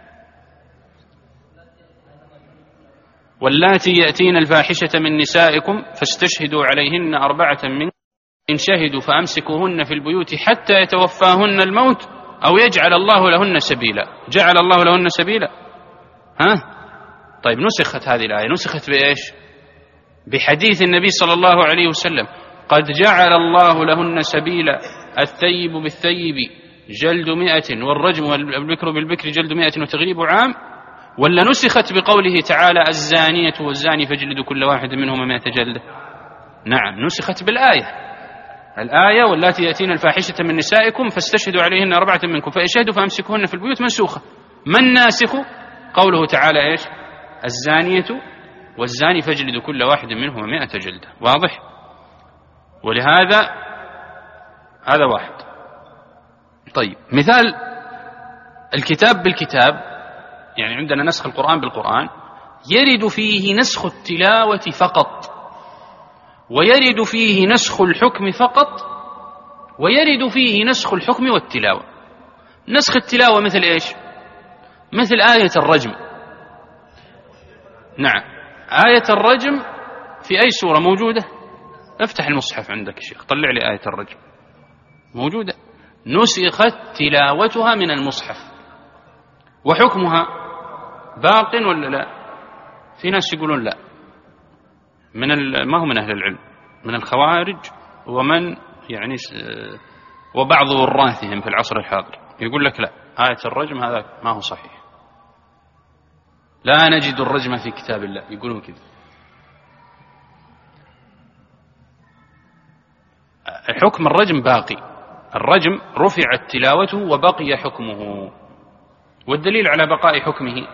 واللاتي يأتين الفاحشة من نسائكم فاستشهدوا عليهن أربعة منكم إن شهدوا فأمسكوهن في البيوت حتى يتوفاهن الموت أو يجعل الله لهن سبيلا. جعل الله لهن سبيلا. ها؟ طيب نسخت هذه الآية، نسخت بإيش؟ بحديث النبي صلى الله عليه وسلم: قد جعل الله لهن سبيلا، الثيب بالثيب جلد مئة والرجم والبكر بالبكر جلد مئة وتغريب عام. ولا نسخت بقوله تعالى: الزانية والزاني فاجلدوا كل واحد منهما مئة جلدة؟ نعم، نسخت بالآية. الآية: واللاتي يأتين الفاحشة من نسائكم فاستشهدوا عليهن أربعة منكم فإن شهدوا فأمسكوهن في البيوت، منسوخة. من ناسخ؟ قوله تعالى إيش؟ الزانية والزاني فاجلدوا كل واحد منهما مئة جلدة. واضح؟ ولهذا هذا واحد. طيب مثال الكتاب بالكتاب، يعني عندنا نسخ القرآن بالقرآن، يرد فيه نسخ التلاوة فقط، ويرد فيه نسخ الحكم فقط، ويرد فيه نسخ الحكم والتلاوة. نسخ التلاوة مثل إيش؟ مثل آية الرجم. نعم، آية الرجم في أي سورة موجودة؟ افتح المصحف عندك يا شيخ، طلع لي آية الرجم. موجودة. نسخت تلاوتها من المصحف، وحكمها باق ولا لا؟ في ناس يقولون لا، من ما هو من أهل العلم، من الخوارج ومن يعني وبعض وراثهم في العصر الحاضر يقول لك لا، آية الرجم هذا ما هو صحيح، لا نجد الرجم في كتاب الله، يقولون كذا. حكم الرجم باقي، الرجم رفعت تلاوته وبقي حكمه. والدليل على بقاء حكمه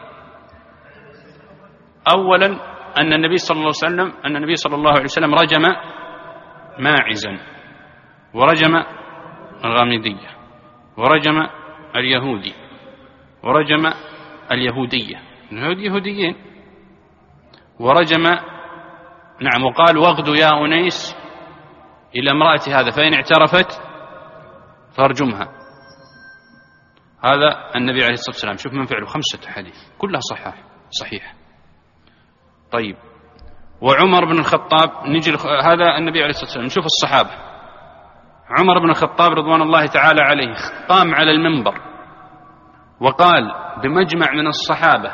أولا أن النبي صلى الله عليه وسلم أن النبي صلى الله عليه وسلم رجم ماعزا، ورجم الغامدية، ورجم اليهودي، ورجم اليهودية، اليهود يهوديين، ورجم نعم، وقال: واغدوا يا أنيس إلى امرأة هذا فإن اعترفت فارجمها. هذا النبي عليه الصلاة والسلام. شوف من فعله خمسة حديث كلها صحيح صحيح. طيب، وعمر بن الخطاب، نجي هذا النبي عليه الصلاة والسلام. نشوف الصحابة. عمر بن الخطاب رضوان الله تعالى عليه قام على المنبر وقال بمجمع من الصحابة،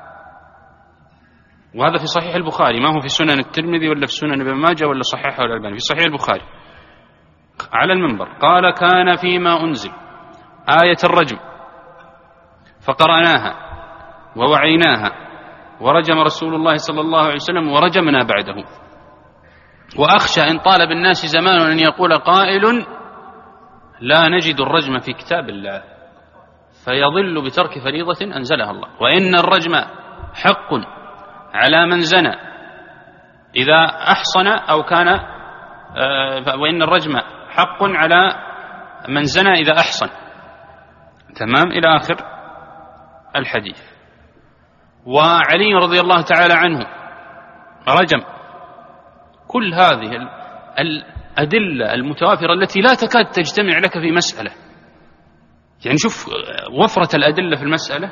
وهذا في صحيح البخاري، ما هو في سنن الترمذي ولا في سنن ابن ماجه ولا صحيحه الألباني، في صحيح البخاري، على المنبر قال: كان فيما أنزل آية الرجم فقرأناها ووعيناها ورجم رسول الله صلى الله عليه وسلم ورجمنا بعده، وأخشى إن طال بالناس زمان أن يقول قائل: لا نجد الرجم في كتاب الله، فيضل بترك فريضة أنزلها الله. وإن الرجم حق على من زنى إذا أحصن أو كان آه وإن الرجم حق على من زنى إذا أحصن. تمام، إلى آخر الحديث. وعلي رضي الله تعالى عنه رجم. كل هذه الأدلة المتوافرة التي لا تكاد تجتمع لك في مسألة، يعني شوف وفرة الأدلة في المسألة،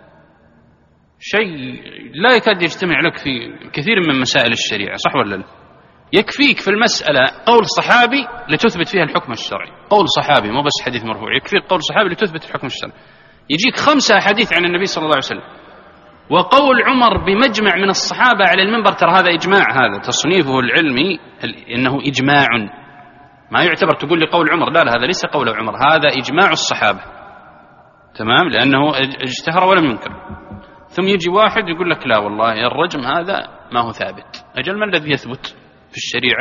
شيء لا يكاد يجتمع لك في كثير من مسائل الشريعة، صح ولا لا؟ يكفيك في المسألة قول صحابي لتثبت فيها الحكم الشرعي، قول صحابي مو بس حديث مرفوع، يكفيك قول صحابي لتثبت الحكم الشرعي. يجيك خمسة حديث عن النبي صلى الله عليه وسلم، وقول عمر بمجمع من الصحابة على المنبر، ترى هذا إجماع، هذا تصنيفه العلمي إنه إجماع، ما يعتبر تقول لي قول عمر، لا لا، هذا ليس قول عمر، هذا إجماع الصحابة. تمام، لأنه اجتهر ولم ينكر. ثم يجي واحد يقول لك لا والله الرجم هذا ما هو ثابت. أجل ما الذي يثبت في الشريعة؟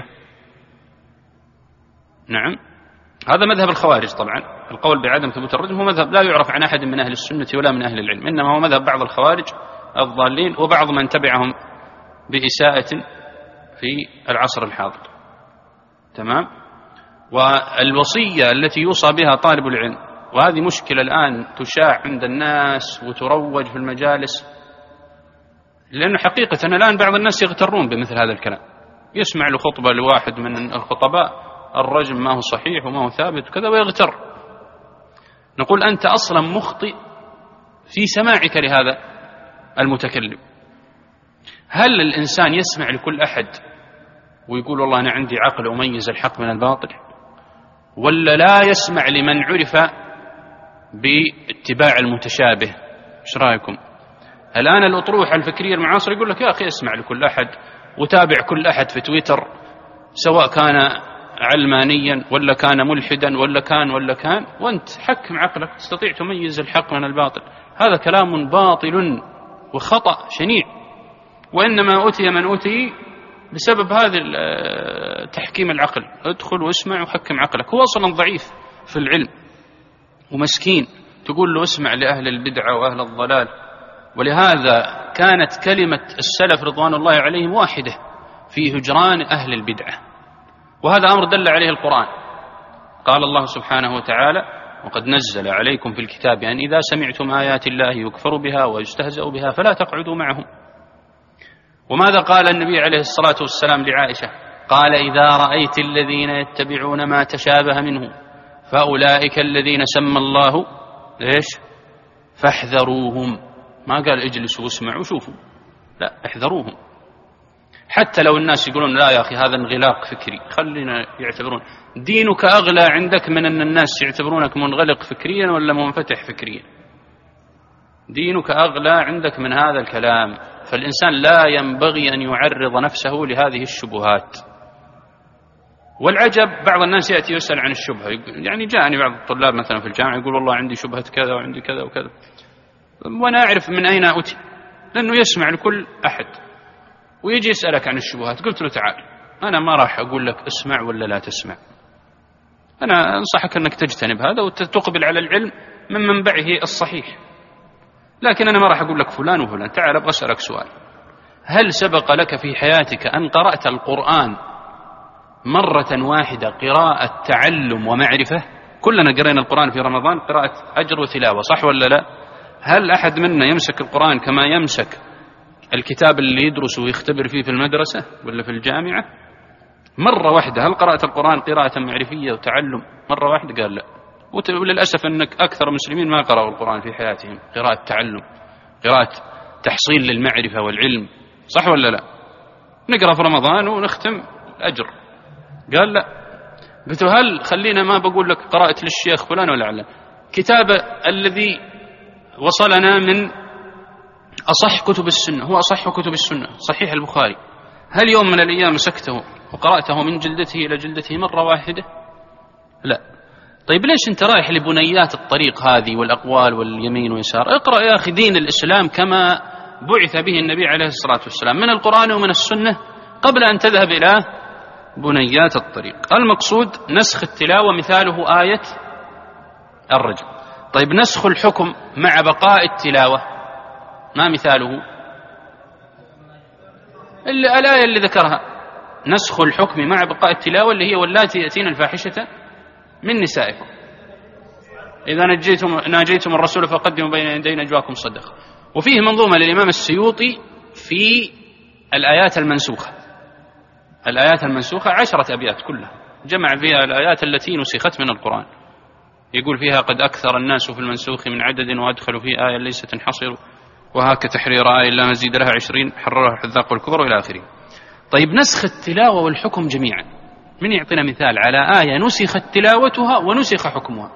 نعم، هذا مذهب الخوارج. طبعا القول بعدم ثبوت الرجم هو مذهب لا يعرف عن أحد من أهل السنة ولا من أهل العلم، إنما هو مذهب بعض الخوارج الضالين وبعض من تبعهم بإساءة في العصر الحاضر. تمام. والوصية التي يوصى بها طالب العلم، وهذه مشكلة الآن تشاع عند الناس وتروج في المجالس، لأنه حقيقة الآن بعض الناس يغترون بمثل هذا الكلام، يسمع له خطبة لواحد من الخطباء الرجم ما هو صحيح وما هو ثابت وكذا ويغتر. نقول أنت أصلا مخطئ في سماعك لهذا المتكلم. هل الإنسان يسمع لكل أحد ويقول والله أنا عندي عقل أميز الحق من الباطل، ولا لا يسمع لمن عرف باتباع المتشابه؟ ايش رايكم؟ الآن الأطروحة الفكرية المعاصرة يقول لك يا أخي اسمع لكل أحد وتابع كل أحد في تويتر، سواء كان علمانيا ولا كان ملحدا ولا كان ولا كان، وأنت حكم عقلك تستطيع تميز الحق من الباطل. هذا كلام باطل وخطأ شنيع، وإنما أتي من أتي بسبب هذا تحكيم العقل. ادخل واسمع وحكم عقلك. هو أصلا ضعيف في العلم ومسكين، تقول له اسمع لأهل البدعة وأهل الضلال. ولهذا كانت كلمة السلف رضوان الله عليهم واحدة في هجران أهل البدعة، وهذا أمر دل عليه القرآن. قال الله سبحانه وتعالى وقد نزل عليكم في الكتاب أن إذا سمعتم آيات الله يكفر بها ويستهزأ بها فلا تقعدوا معهم. وماذا قال النبي عليه الصلاة والسلام لعائشة؟ قال إذا رأيت الذين يتبعون ما تشابه منه فأولئك الذين سمى الله ليش فاحذروهم. ما قال اجلسوا واسمعوا وشوفوا، لا، احذروهم. حتى لو الناس يقولون لا يا أخي هذا انغلاق فكري، خلينا يعتبرون دينك أغلى عندك من أن الناس يعتبرونك منغلق فكريا ولا منفتح فكريا. دينك أغلى عندك من هذا الكلام. فالإنسان لا ينبغي أن يعرض نفسه لهذه الشبهات. والعجب بعض الناس يأتي يسأل عن الشبهة، يعني جاءني بعض الطلاب مثلا في الجامعة يقول والله عندي شبهة كذا وعندي كذا وكذا، وأنا أعرف من أين أتي، لأنه يسمع لكل أحد ويجي يسألك عن الشبهات. قلت له تعال، أنا ما راح أقول لك اسمع ولا لا تسمع، أنا أنصحك أنك تجتنب هذا وتقبل على العلم من منبعه الصحيح، لكن أنا ما راح أقول لك فلان وفلان. تعال أبغى أسألك سؤال، هل سبق لك في حياتك أن قرأت القرآن مرة واحدة قراءة تعلم ومعرفة؟ كلنا قرأنا القرآن في رمضان قراءة أجر وتلاوة، صح ولا لا؟ هل أحد منا يمسك القرآن كما يمسك الكتاب اللي يدرس ويختبر فيه في المدرسة ولا في الجامعة؟ مرة واحدة. هل قرأت القرآن قراءة معرفية وتعلم مرة واحدة؟ قال لا. وللأسف أنك أكثر المسلمين ما قرأوا القرآن في حياتهم قراءة تعلم، قراءة تحصيل للمعرفة والعلم، صح ولا لا؟ نقرأ في رمضان ونختم أجر. قال لا. قلت هل خلينا ما بقول لك قرأت للشيخ فلان ولا علان، كتاب الذي وصلنا من أصح كتب السنة هو أصح كتب السنة صحيح البخاري، هل يوم من الأيام مسكته وقرأته من جلدته إلى جلدته مرة واحدة؟ لا. طيب ليش أنت رايح لبنيات الطريق هذه والأقوال واليمين ويسار؟ اقرأ يا أخي دين الإسلام كما بعث به النبي عليه الصلاة والسلام من القرآن ومن السنة قبل أن تذهب إلى بنيات الطريق. المقصود نسخ التلاوة مثاله آية الرجم. طيب نسخ الحكم مع بقاء التلاوة ما مثاله؟ الآية اللي ذكرها نسخ الحكم مع بقاء التلاوة اللي هي واللاتي يأتين الفاحشة من نسائكم إذا نجيتم ناجيتم الرسول فقدموا بين يدي نجواكم صدقة. وفيه منظومة للإمام السيوطي في الآيات المنسوخة، الآيات المنسوخة عشرة أبيات كلها جمع فيها الآيات التي نسخت من القرآن، يقول فيها قد أكثر الناس في المنسوخ من عدد وأدخلوا فيه آية ليس تنحصر وهاك تحرير آية لا مزيد لها عشرين حررها الحذاق والكبر إلى آخره. طيب نسخ التلاوة والحكم جميعا، من يعطينا مثال على آية نسخت تلاوتها ونسخ حكمها؟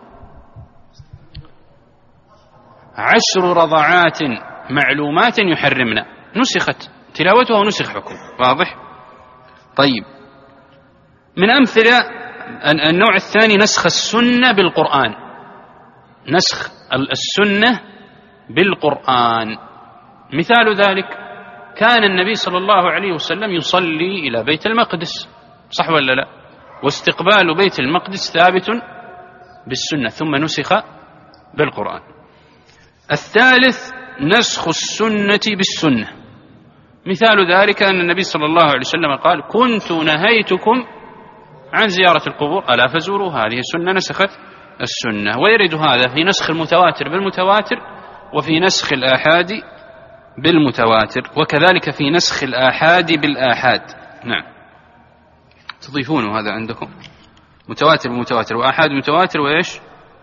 عشر رضعات معلومات يحرمنا نسخت تلاوتها ونسخ حكم، واضح؟ طيب من أمثلة النوع الثاني نسخ السنة بالقرآن، نسخ السنة بالقرآن. مثال ذلك كان النبي صلى الله عليه وسلم يصلي إلى بيت المقدس، صح ولا لا؟ واستقبال بيت المقدس ثابت بالسنة ثم نسخ بالقرآن. الثالث نسخ السنة بالسنة. مثال ذلك أن النبي صلى الله عليه وسلم قال كنت نهيتكم عن زيارة القبور ألا فزوروها، هذه السنة نسخت السنة. ويرد هذا في نسخ المتواتر بالمتواتر وفي نسخ الآحاد بالمتواتر، وكذلك في نسخ الآحاد بالآحاد. نعم، تضيفونه هذا عندكم متواتر بمتواتر وآحاد بمتواتر وإيش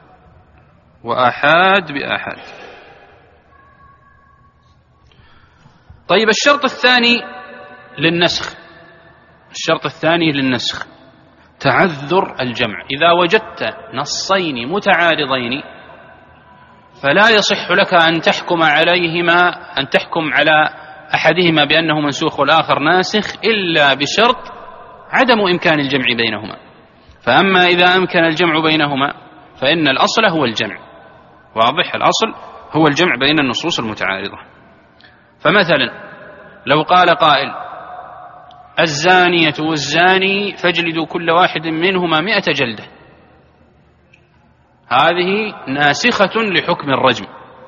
وآحاد بآحاد. طيب الشرط الثاني للنسخ، الشرط الثاني للنسخ تعذر الجمع. إذا وجدت نصين متعارضين فلا يصح لك أن تحكم عليهما أن تحكم على أحدهما بأنه منسوخ والآخر ناسخ إلا بشرط عدم إمكان الجمع بينهما. فأما إذا أمكن الجمع بينهما فإن الأصل هو الجمع، واضح، الأصل هو الجمع بين النصوص المتعارضة. فمثلا لو قال قائل الزانية والزاني فاجلدوا كل واحد منهما مئة جلدة، هذه ناسخة لحكم الرجم،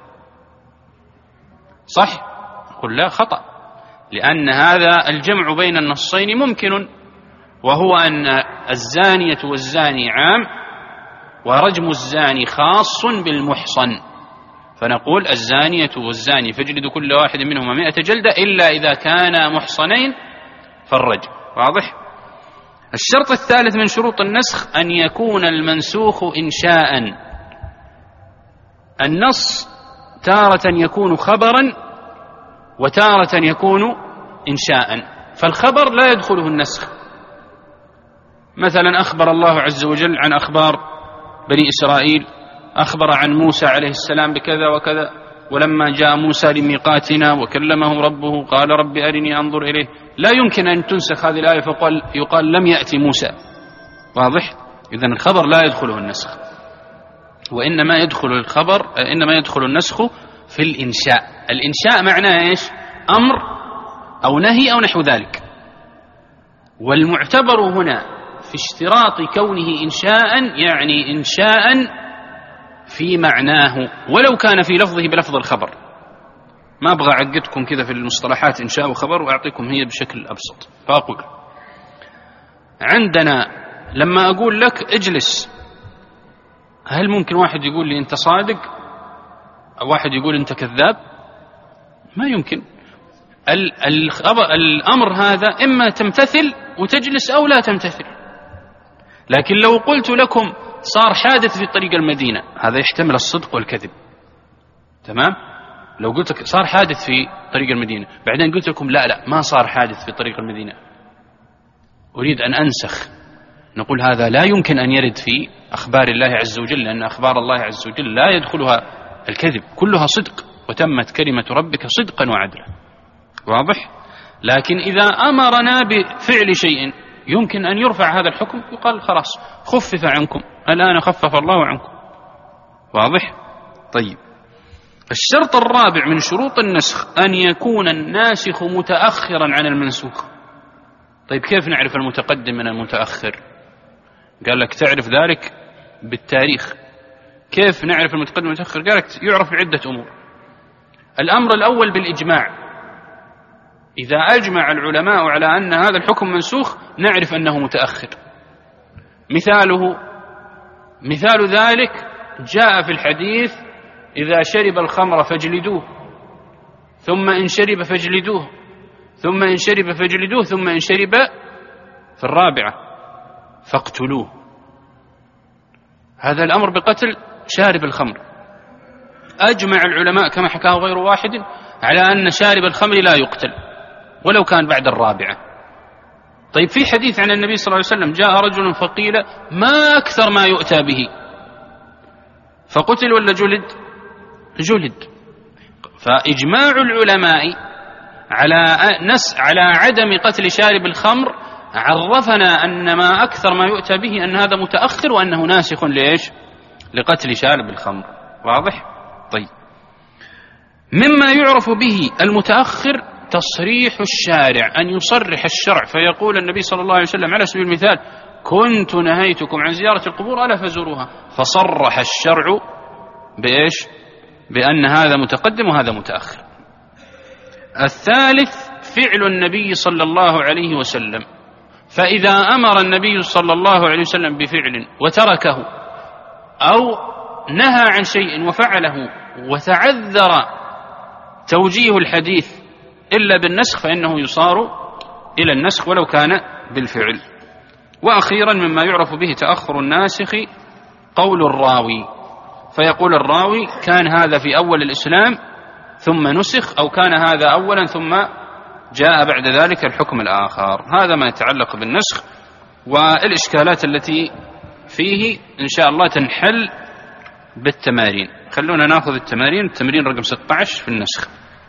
صح؟ قل لا، خطأ، لأن هذا الجمع بين النصين ممكن، وهو أن الزانية والزاني عام ورجم الزاني خاص بالمحصن، فنقول الزانية والزاني فاجلدوا كل واحد منهما مئة جلدة إلا إذا كانا محصنين فالرجم، واضح؟ الشرط الثالث من شروط النسخ أن يكون المنسوخ إنشاء. النص تارة يكون خبرا وتارة يكون إنشاء، فالخبر لا يدخله النسخ. مثلا أخبر الله عز وجل عن أخبار بني إسرائيل، أخبر عن موسى عليه السلام بكذا وكذا، ولما جاء موسى لميقاتنا وكلمه ربه قال رب أرني أنظر إليه، لا يمكن أن تنسخ هذه الآية فقال يقال لم يأتي موسى، واضح؟ إذن الخبر لا يدخله النسخ، وإنما يدخل الخبر إنما يدخل النسخ في الإنشاء. الإنشاء معناه إيش؟ أمر أو نهي أو نحو ذلك. والمعتبر هنا في اشتراط كونه إنشاء يعني إنشاء في معناه ولو كان في لفظه بلفظ الخبر. ما أبغى أعقدكم كذا في المصطلحات إنشاء وخبر، وأعطيكم هي بشكل أبسط. فأقول عندنا لما أقول لك اجلس، هل ممكن واحد يقول لي أنت صادق أو واحد يقول أنت كذاب؟ ما يمكن. الأمر هذا إما تمتثل وتجلس أو لا تمتثل. لكن لو قلت لكم صار حادث في طريق المدينة، هذا يحتمل الصدق والكذب، تمام؟ لو قلت لك صار حادث في طريق المدينة بعدين قلت لكم لا لا ما صار حادث في طريق المدينة، أريد أن أنسخ، نقول هذا لا يمكن أن يرد في أخبار الله عز وجل، لأن أخبار الله عز وجل لا يدخلها الكذب، كلها صدق، وتمت كلمة ربك صدقا وعدلا، واضح؟ لكن إذا أمرنا بفعل شيء يمكن أن يرفع هذا الحكم، يقال خلاص خفف عنكم، الآن خفف الله عنكم، واضح؟ طيب، الشرط الرابع من شروط النسخ أن يكون الناسخ متأخرا عن المنسوخ. طيب كيف نعرف المتقدم من المتأخر؟ قال لك تعرف ذلك بالتاريخ. كيف نعرف المتقدم من المتأخر؟ قال لك يعرف بعدة أمور. الأمر الأول بالإجماع، إذا أجمع العلماء على أن هذا الحكم منسوخ نعرف أنه متأخر. مثاله مثال ذلك جاء في الحديث إذا شرب الخمر فاجلدوه، ثم إن شرب فاجلدوه، ثم إن شرب فاجلدوه، ثم إن شرب في الرابعة فاقتلوه. هذا الأمر بقتل شارب الخمر. أجمع العلماء كما حكاه غير واحد على أن شارب الخمر لا يقتل ولو كان بعد الرابعة. طيب في حديث عن النبي صلى الله عليه وسلم جاء رجل فقيل ما أكثر ما يؤتى به، فقتل ولا جلد؟ جلد. فإجماع العلماء على نس على عدم قتل شارب الخمر عرفنا أن ما أكثر ما يؤتى به أن هذا متأخر وأنه ناسخ ليش؟ لقتل شارب الخمر، واضح؟ طيب، مما يعرف به المتأخر تصريح الشارع، أن يصرح الشرع فيقول النبي صلى الله عليه وسلم على سبيل المثال كنت نهيتكم عن زيارة القبور ألا فزوروها، فصرح الشرع بإيش؟ بأن هذا متقدم وهذا متأخر. الثالث فعل النبي صلى الله عليه وسلم، فإذا أمر النبي صلى الله عليه وسلم بفعل وتركه أو نهى عن شيء وفعله وتعذر توجيه الحديث إلا بالنسخ فإنه يصار إلى النسخ ولو كان بالفعل. وأخيرا مما يعرف به تأخر الناسخ قول الراوي، فيقول الراوي كان هذا في أول الإسلام ثم نسخ، أو كان هذا أولا ثم جاء بعد ذلك الحكم الآخر. هذا ما يتعلق بالنسخ، والإشكالات التي فيه إن شاء الله تنحل بالتمارين. خلونا نأخذ التمارين. التمرين رقم ستة عشر في النسخ.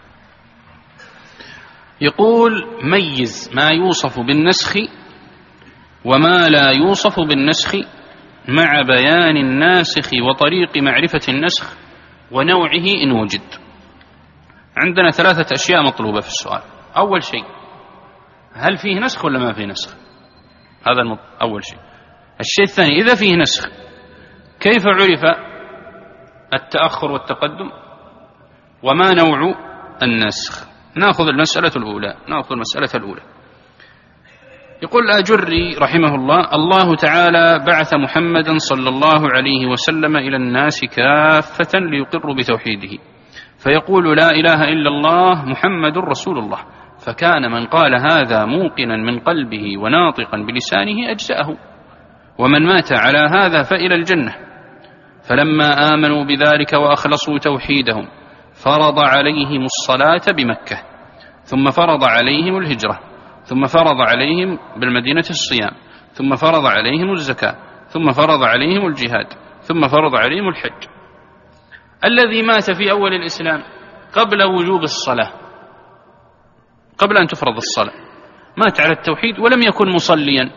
يقول ميز ما يوصف بالنسخ وما لا يوصف بالنسخ مع بيان الناسخ وطريق معرفة النسخ ونوعه إن وجد. عندنا ثلاثة أشياء مطلوبة في السؤال. أول شيء، هل فيه نسخ ولا ما فيه نسخ؟ هذا المط... أول شيء. الشيء الثاني، إذا فيه نسخ كيف عرف التأخر والتقدم وما نوع النسخ؟ نأخذ المسألة الأولى. نأخذ المسألة الأولى. يقول الآجري رحمه الله: الله تعالى بعث محمدا صلى الله عليه وسلم إلى الناس كافة ليقروا بتوحيده، فيقول لا إله إلا الله محمد رسول الله، فكان من قال هذا موقنا من قلبه وناطقا بلسانه أجزأه، ومن مات على هذا فإلى الجنة. فلما آمنوا بذلك وأخلصوا توحيدهم فرض عليهم الصلاة بمكة، ثم فرض عليهم الهجرة، ثم فرض عليهم بالمدينة الصيام، ثم فرض عليهم الزكاة، ثم فرض عليهم الجهاد، ثم فرض عليهم الحج. الذي مات في أول الإسلام قبل وجوب الصلاة، قبل أن تفرض الصلاة، مات على التوحيد ولم يكن مصليا،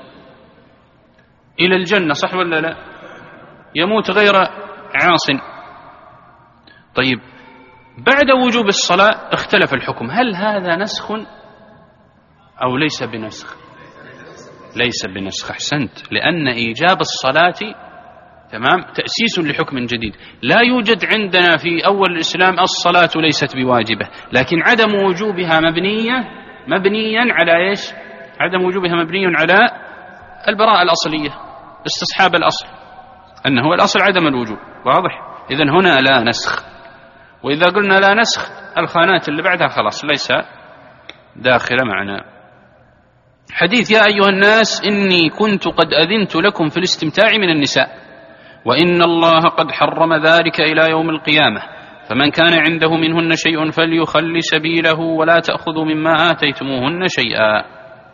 إلى الجنة، صح ولا لا؟ يموت غير عاص. طيب، بعد وجوب الصلاة اختلف الحكم، هل هذا نسخ أو ليس بنسخ؟ ليس بنسخ. أحسنت، لأن إيجاب الصلاة تمام تأسيس لحكم جديد. لا يوجد عندنا في أول الإسلام الصلاة ليست بواجبة، لكن عدم وجوبها مبنية مبنيا على إيش؟ عدم وجوبها مبني على البراءة الأصلية، استصحاب الأصل، أنه الأصل عدم الوجوب. واضح؟ إذن هنا لا نسخ. وإذا قلنا لا نسخ الخانات اللي بعدها خلاص ليس داخل معنا. حديث يا أيها الناس إني كنت قد أذنت لكم في الاستمتاع من النساء وإن الله قد حرم ذلك إلى يوم القيامة، فمن كان عنده منهن شيء فليخل سبيله ولا تأخذوا مما آتيتموهن شيئا.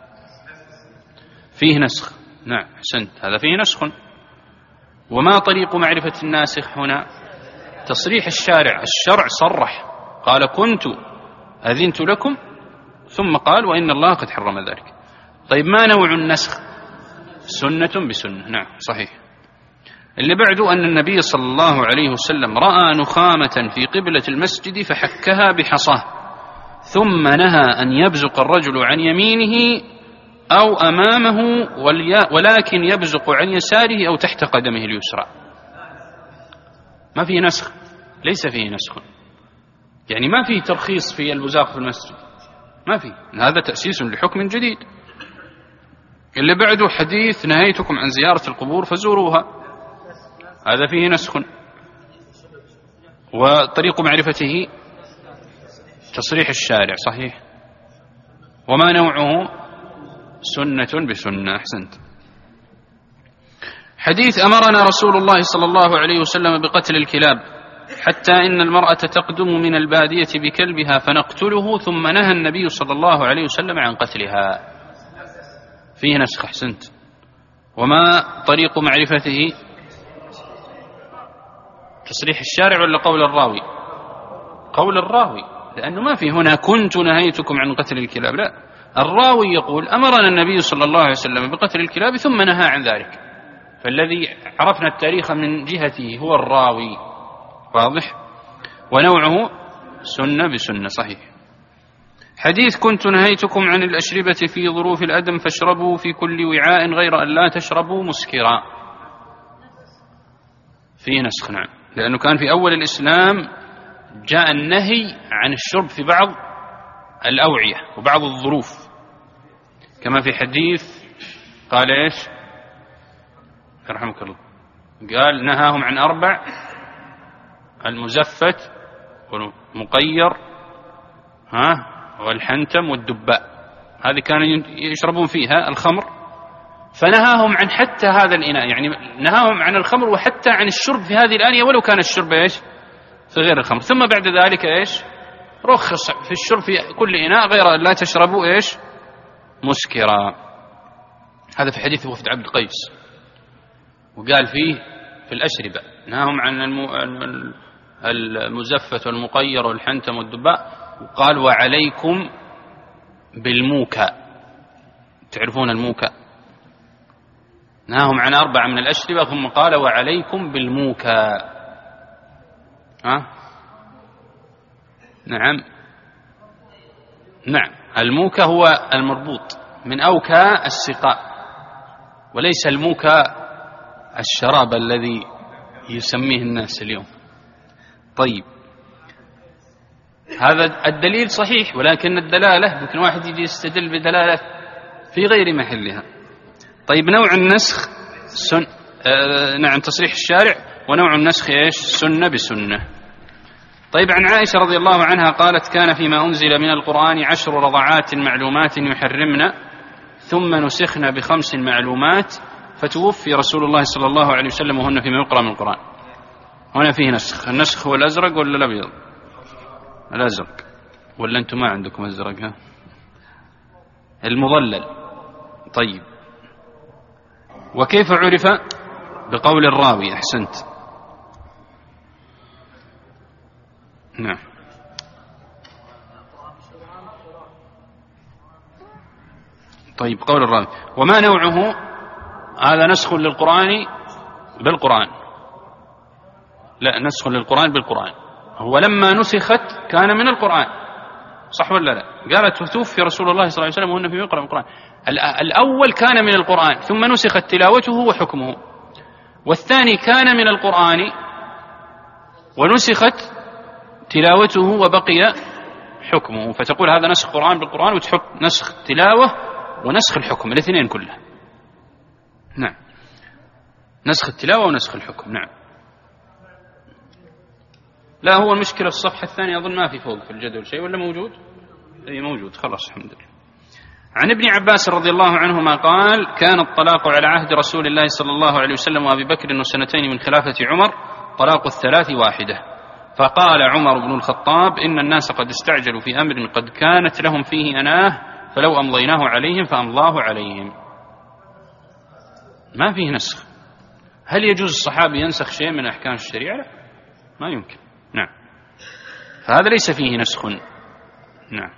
فيه نسخ. نعم أحسنت، هذا فيه نسخ. وما طريق معرفة الناسخ هنا؟ تصريح الشارع. الشرع صرح، قال كنت أذنت لكم، ثم قال وإن الله قد حرم ذلك. طيب، ما نوع النسخ؟ سنة بسنة. نعم صحيح. اللي بعده أن النبي صلى الله عليه وسلم رأى نخامة في قبلة المسجد فحكها بحصاه، ثم نهى أن يبزق الرجل عن يمينه أو أمامه ولكن يبزق عن يساره أو تحت قدمه اليسرى. ما فيه نسخ، ليس فيه نسخ، يعني ما فيه ترخيص في البزاق في المسجد، ما فيه، هذا تأسيس لحكم جديد. اللي بعده حديث نهيتكم عن زيارة القبور فزوروها، هذا فيه نسخ. وطريق معرفته تصريح الشارع، صحيح. وما نوعه؟ سنة بسنة. أحسنت. حديث أمرنا رسول الله صلى الله عليه وسلم بقتل الكلاب حتى إن المرأة تقدم من البادية بكلبها فنقتله، ثم نهى النبي صلى الله عليه وسلم عن قتلها. فيه نسخ. أحسنت. وما طريق معرفته؟ تصريح الشارع ولا قول الراوي؟ قول الراوي، لأنه ما في هنا كنت نهيتكم عن قتل الكلاب، لا، الراوي يقول أمرنا النبي صلى الله عليه وسلم بقتل الكلاب ثم نهى عن ذلك، فالذي عرفنا التاريخ من جهته هو الراوي. واضح؟ ونوعه سنة بسنة. صحيح. حديث كنت نهيتكم عن الأشربة في ظروف الأدم فاشربوا في كل وعاء غير أن لا تشربوا مسكرا. فيه نسخ. نعم، لأنه كان في أول الإسلام جاء النهي عن الشرب في بعض الأوعية وبعض الظروف، كما في حديث قال إيش رحمك الله، قال نهاهم عن أربع: المزفت والمقير ها والحنتم والدباء، هذه كانوا يشربون فيها الخمر، فنهاهم عن حتى هذا الإناء، يعني نهاهم عن الخمر وحتى عن الشرب في هذه الآنية ولو كان الشرب إيش في غير الخمر. ثم بعد ذلك إيش رخص في الشرب في كل إناء غير أن لا تشربوا إيش مسكرا. هذا في حديث وفد عبد القيس، وقال فيه في الأشربة نهاهم عن المزفت والمقير والحنتم والدباء، وقال وعليكم بالموكى. تعرفون الموكى؟ نهاهم عن أربعة من الأشربة ثم قال وعليكم بالموكى. ها؟ نعم نعم الموكى هو المربوط من أوكى السقاء، وليس الموكى الشراب الذي يسميه الناس اليوم. طيب هذا الدليل صحيح، ولكن الدلالة ممكن واحد يجي يستدل بدلالة في غير محلها. طيب نوع النسخ سن... آه... نعم تصريح الشارع، ونوع النسخ إيش سنة بسنة. طيب عن عائشة رضي الله عنها قالت كان فيما أنزل من القرآن عشر رضعات معلومات يحرمن ثم نسخن بخمس معلومات فتوفي رسول الله صلى الله عليه وسلم وهن فيما يقرأ من القرآن. هنا فيه نسخ. النسخ هو الأزرق ولا الأبيض؟ الأزرق. ولا أنتم ما عندكم أزرق؟ ها المضلل. طيب وكيف عرف؟ بقول الراوي. أحسنت. نعم طيب قول الراوي. وما نوعه؟ هذا نسخ للقرآن بالقرآن، لا نسخ للقرآن بالقرآن. هو لما نسخت كان من القرآن، صح ولا لا؟ قالت توفي رسول الله صلى الله عليه وسلم وهن في يقرأ القرآن. الأول كان من القرآن ثم نسخت تلاوته وحكمه، والثاني كان من القرآن ونسخت تلاوته وبقي حكمه، فتقول هذا نسخ قرآن بالقرآن وتحط نسخ تلاوة ونسخ الحكم الاثنين كلها. نعم نسخ التلاوة ونسخ الحكم. نعم لا هو المشكلة في الصفحة الثانية أظن ما في فوق في الجدول شيء، ولا موجود؟ أي موجود خلاص الحمد لله. عن ابن عباس رضي الله عنهما قال كان الطلاق على عهد رسول الله صلى الله عليه وسلم وأبي بكر وسنتين من خلافة عمر طلاق الثلاث واحدة، فقال عمر بن الخطاب إن الناس قد استعجلوا في أمر قد كانت لهم فيه أناه فلو أمضيناه عليهم فأمضاه عليهم. ما فيه نسخ. هل يجوز الصحابي ينسخ شيء من أحكام الشريعة؟ لا ما يمكن. نعم فهذا ليس فيه نسخ. نعم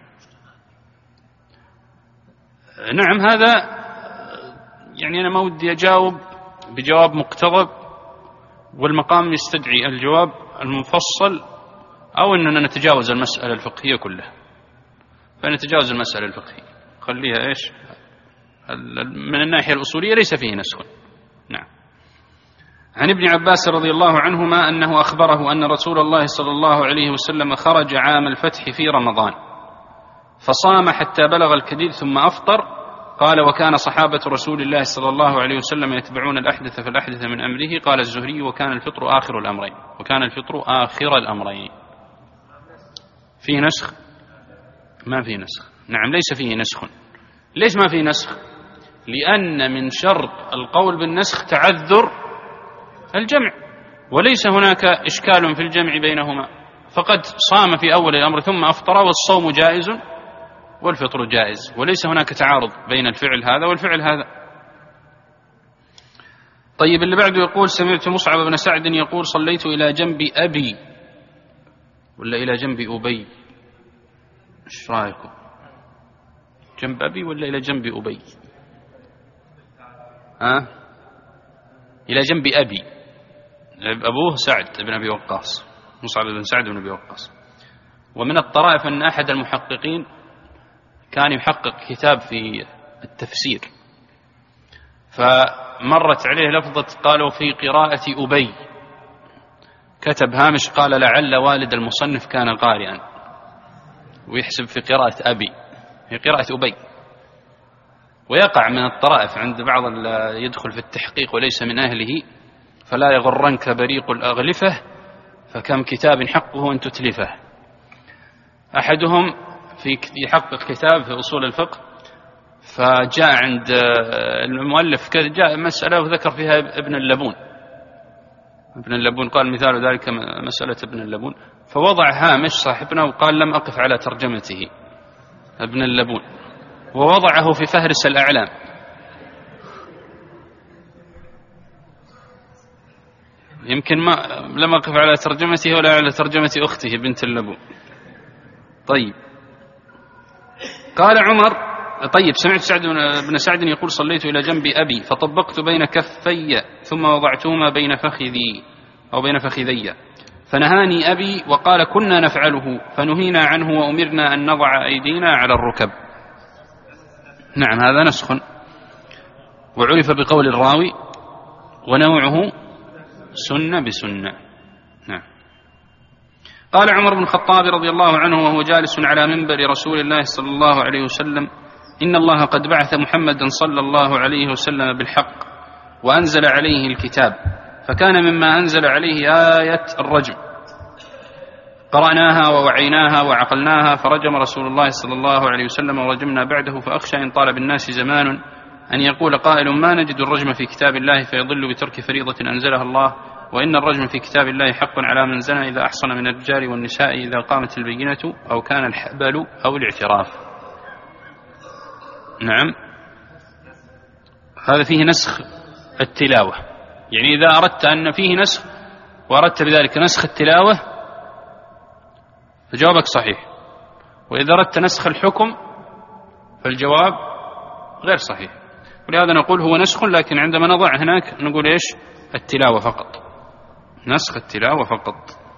نعم هذا يعني أنا ما ودي أجاوب بجواب مقتضب والمقام يستدعي الجواب المفصل، أو أننا نتجاوز المسألة الفقهية كلها، فنتجاوز المسألة الفقهية خليها إيش من الناحية الأصولية ليس فيه نسخ. نعم عن ابن عباس رضي الله عنهما أنه أخبره أن رسول الله صلى الله عليه وسلم خرج عام الفتح في رمضان فصام حتى بلغ الكديد ثم أفطر. قال وكان صحابة رسول الله صلى الله عليه وسلم يتبعون الأحدث فالأحدث من أمره. قال الزهري وكان الفطر آخر الأمرين. وكان الفطر آخر الأمرين. فيه نسخ؟ ما فيه نسخ. نعم ليس فيه نسخ. ليش ما فيه نسخ؟ لأن من شرط القول بالنسخ تعذر الجمع، وليس هناك إشكال في الجمع بينهما، فقد صام في أول الأمر ثم أفطر والصوم جائز والفطر جائز، وليس هناك تعارض بين الفعل هذا والفعل هذا. طيب اللي بعده يقول سمعت مصعب بن سعد يقول صليت إلى جنب أبي ولا إلى جنب أبي؟ إيش رأيكم؟ جنب أبي ولا إلى جنب أبي؟ ها؟ إلى جنب أبي. أبوه سعد بن أبي وقاص، مصعب بن سعد بن أبي وقاص. ومن الطرائف أن أحد المحققين كان يحقق كتاب في التفسير، فمرت عليه لفظة قالوا في قراءة أبي، كتب هامش قال لعل والد المصنف كان قارئا، ويحسب في قراءة أبي هي قراءة أبي. ويقع من الطرائف عند بعض يدخل في التحقيق وليس من أهله، فلا يغرنك بريق الأغلفة فكم كتاب حقه أن تتلفه. أحدهم في يحقق كتاب في أصول الفقه، فجاء عند المؤلف جاء مسألة وذكر فيها ابن اللبون. ابن اللبون قال مثال ذلك مسألة ابن اللبون، فوضع هامش صاحبنا وقال لم أقف على ترجمته ابن اللبون، ووضعه في فهرس الأعلام. يمكن ما لم أقف على ترجمته ولا على ترجمة أخته بنت اللبون. طيب قال عمر طيب سمعت سعد بن سعد يقول صليت إلى جنب أبي فطبقت بين كفي ثم وضعتهما بين فخذي أو بين فخذي فنهاني أبي وقال كنا نفعله فنهينا عنه وأمرنا أن نضع أيدينا على الركب. نعم هذا نسخ وعرف بقول الراوي ونوعه سنة بسنة. نعم. قال عمر بن الخطاب رضي الله عنه وهو جالس على منبر رسول الله صلى الله عليه وسلم إن الله قد بعث محمدا صلى الله عليه وسلم بالحق وأنزل عليه الكتاب، فكان مما أنزل عليه آية الرجم قرأناها ووعيناها وعقلناها، فرجم رسول الله صلى الله عليه وسلم ورجمنا بعده، فأخشى إن طال بالناس زمان أن يقول قائل ما نجد الرجم في كتاب الله فيضل بترك فريضة أنزلها الله، وإن الرجم في كتاب الله حق على من زنى إذا أحصن من الرجال والنساء إذا قامت البينة أو كان الحبل أو الاعتراف. نعم هذا فيه نسخ التلاوة، يعني إذا أردت أن فيه نسخ وأردت بذلك نسخ التلاوة فجوابك صحيح، وإذا أردت نسخ الحكم فالجواب غير صحيح. ولهذا نقول هو نسخ، لكن عندما نضع هناك نقول إيش التلاوة فقط، نسخ التلاوة فقط.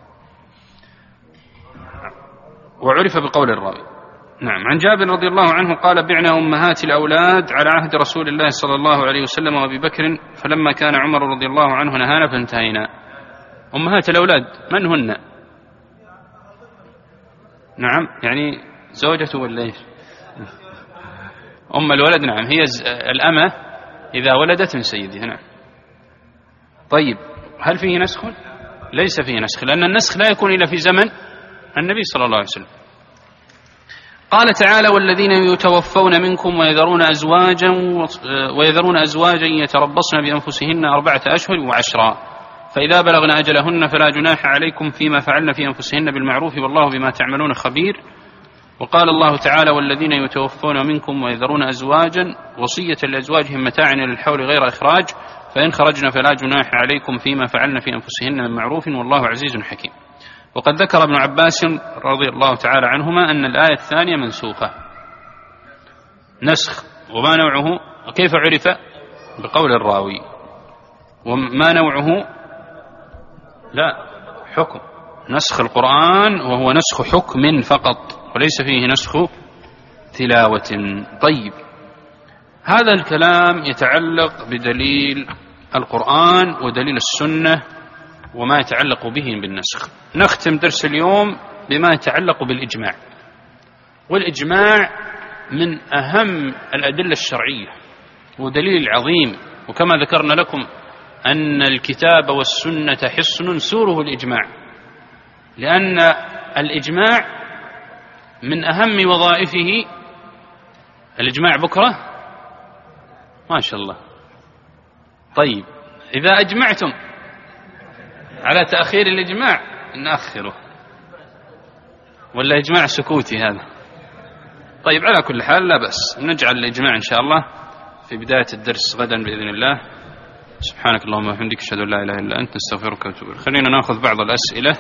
وعرف بقول الراوي. نعم. عن جابر رضي الله عنه قال بعنا أمهات الأولاد على عهد رسول الله صلى الله عليه وسلم وأبي بكر، فلما كان عمر رضي الله عنه نهانا فانتهينا. أمهات الأولاد من هن؟ نعم يعني زوجته ولا إيش؟ أم الولد. نعم هي الأمة إذا ولدت من سيدها. نعم. طيب هل فيه نسخ؟ ليس فيه نسخ، لأن النسخ لا يكون إلا في زمن النبي صلى الله عليه وسلم. قال تعالى والذين يتوفون منكم ويذرون أزواجا ويذرون أزواجا يتربصن بأنفسهن أربعة أشهر وعشرا فإذا بلغن أجلهن فلا جناح عليكم فيما فعلن في أنفسهن بالمعروف والله بما تعملون خبير. وقال الله تعالى والذين يتوفون منكم ويذرون أزواجا وصية لأزواجهم متاعا إلى الحول غير إخراج فإن خرجن فلا جناح عليكم فيما فعلن في أنفسهن من معروف والله عزيز حكيم. وقد ذكر ابن عباس رضي الله تعالى عنهما أن الآية الثانية منسوخة نسخ. وما نوعه وكيف عرف؟ بقول الراوي. وما نوعه؟ لا حكم، نسخ القرآن وهو نسخ حكم فقط وليس فيه نسخ تلاوة. طيب هذا الكلام يتعلق بدليل القرآن ودليل السنة وما يتعلق به بالنسخ. نختم درس اليوم بما يتعلق بالإجماع، والإجماع من أهم الأدلة الشرعية ودليل عظيم، وكما ذكرنا لكم أن الكتاب والسنة حصن سوره الإجماع، لأن الإجماع من أهم وظائفه. الإجماع بكرة ما شاء الله. طيب إذا أجمعتم على تأخير الإجماع نأخره، ولا إجماع سكوتي هذا؟ طيب على كل حال لا بأس، نجعل الإجماع إن شاء الله في بداية الدرس غدا بإذن الله. سبحانك اللهم وبحمدك أشهد أن لا إله إلا أنت نستغفرك ونتوب إليك. خلينا نأخذ بعض الأسئلة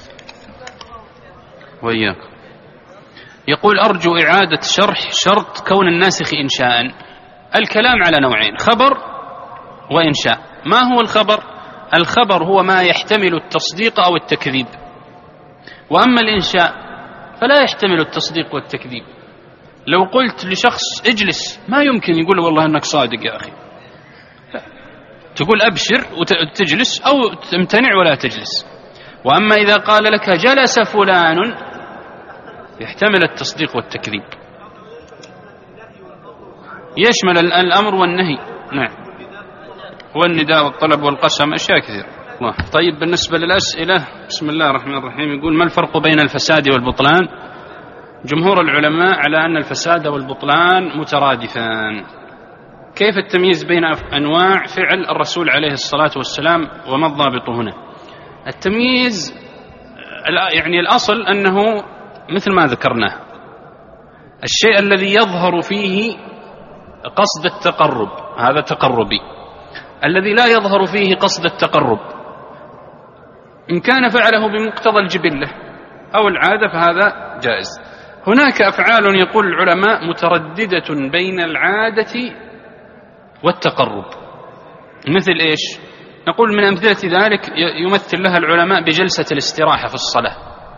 وإياك. يقول أرجو إعادة شرح شرط كون الناسخ إنشاء. الكلام على نوعين، خبر وإنشاء. ما هو الخبر؟ الخبر هو ما يحتمل التصديق أو التكذيب، وأما الإنشاء فلا يحتمل التصديق والتكذيب. لو قلت لشخص اجلس ما يمكن يقول والله أنك صادق يا أخي، لا. تقول أبشر وتجلس أو تمتنع ولا تجلس. وأما إذا قال لك جلس فلان يحتمل التصديق والتكذيب، يشمل الأمر والنهي. نعم، والنداء والطلب والقسم، أشياء كثير. طيب، بالنسبة للأسئلة، بسم الله الرحمن الرحيم. يقول: ما الفرق بين الفساد والبطلان؟ جمهور العلماء على أن الفساد والبطلان مترادفان. كيف التمييز بين أنواع فعل الرسول عليه الصلاة والسلام وما الضابط هنا؟ التمييز يعني الأصل أنه مثل ما ذكرناه، الشيء الذي يظهر فيه قصد التقرب هذا تقربي، الذي لا يظهر فيه قصد التقرب إن كان فعله بمقتضى الجبلة أو العادة فهذا جائز. هناك أفعال يقول العلماء مترددة بين العادة والتقرب، مثل إيش؟ نقول من أمثلة ذلك يمثل لها العلماء بجلسة الاستراحة في الصلاة.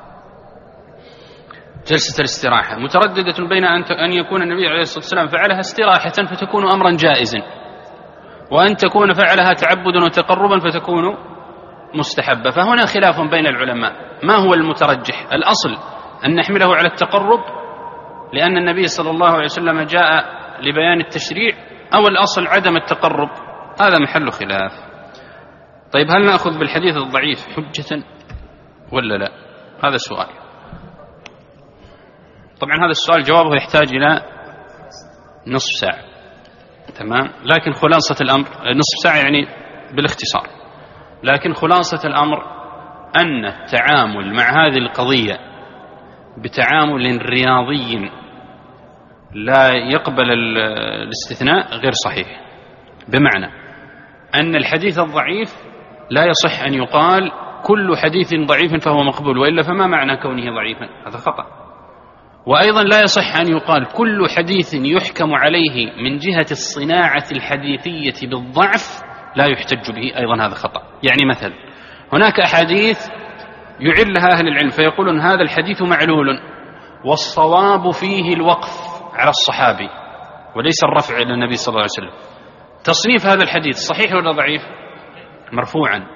جلسة الاستراحة مترددة بين أن يكون النبي عليه الصلاة والسلام فعلها استراحة فتكون أمرا جائزا، وأن تكون فعلها تعبدا وتقربا فتكون مستحبة. فهنا خلاف بين العلماء، ما هو المترجح؟ الأصل أن نحمله على التقرب لأن النبي صلى الله عليه وسلم جاء لبيان التشريع، أو الأصل عدم التقرب؟ هذا محل خلاف. طيب، هل نأخذ بالحديث الضعيف حجة ولا لا؟ هذا سؤال. طبعا هذا السؤال جوابه يحتاج إلى نصف ساعة، تمام، لكن خلاصة الأمر نصف ساعة يعني بالاختصار، لكن خلاصة الأمر أن التعامل مع هذه القضية بتعامل رياضي لا يقبل الاستثناء غير صحيح، بمعنى أن الحديث الضعيف لا يصح أن يقال كل حديث ضعيف فهو مقبول، وإلا فما معنى كونه ضعيفا؟ هذا خطأ. وأيضا لا يصح أن يقال كل حديث يحكم عليه من جهة الصناعة الحديثية بالضعف لا يحتج به، أيضا هذا خطأ. يعني مثلا هناك أحاديث يعلها أهل العلم فيقولون هذا الحديث معلول والصواب فيه الوقف على الصحابي وليس الرفع إلى النبي صلى الله عليه وسلم. تصنيف هذا الحديث صحيح ولا ضعيف؟ مرفوعا،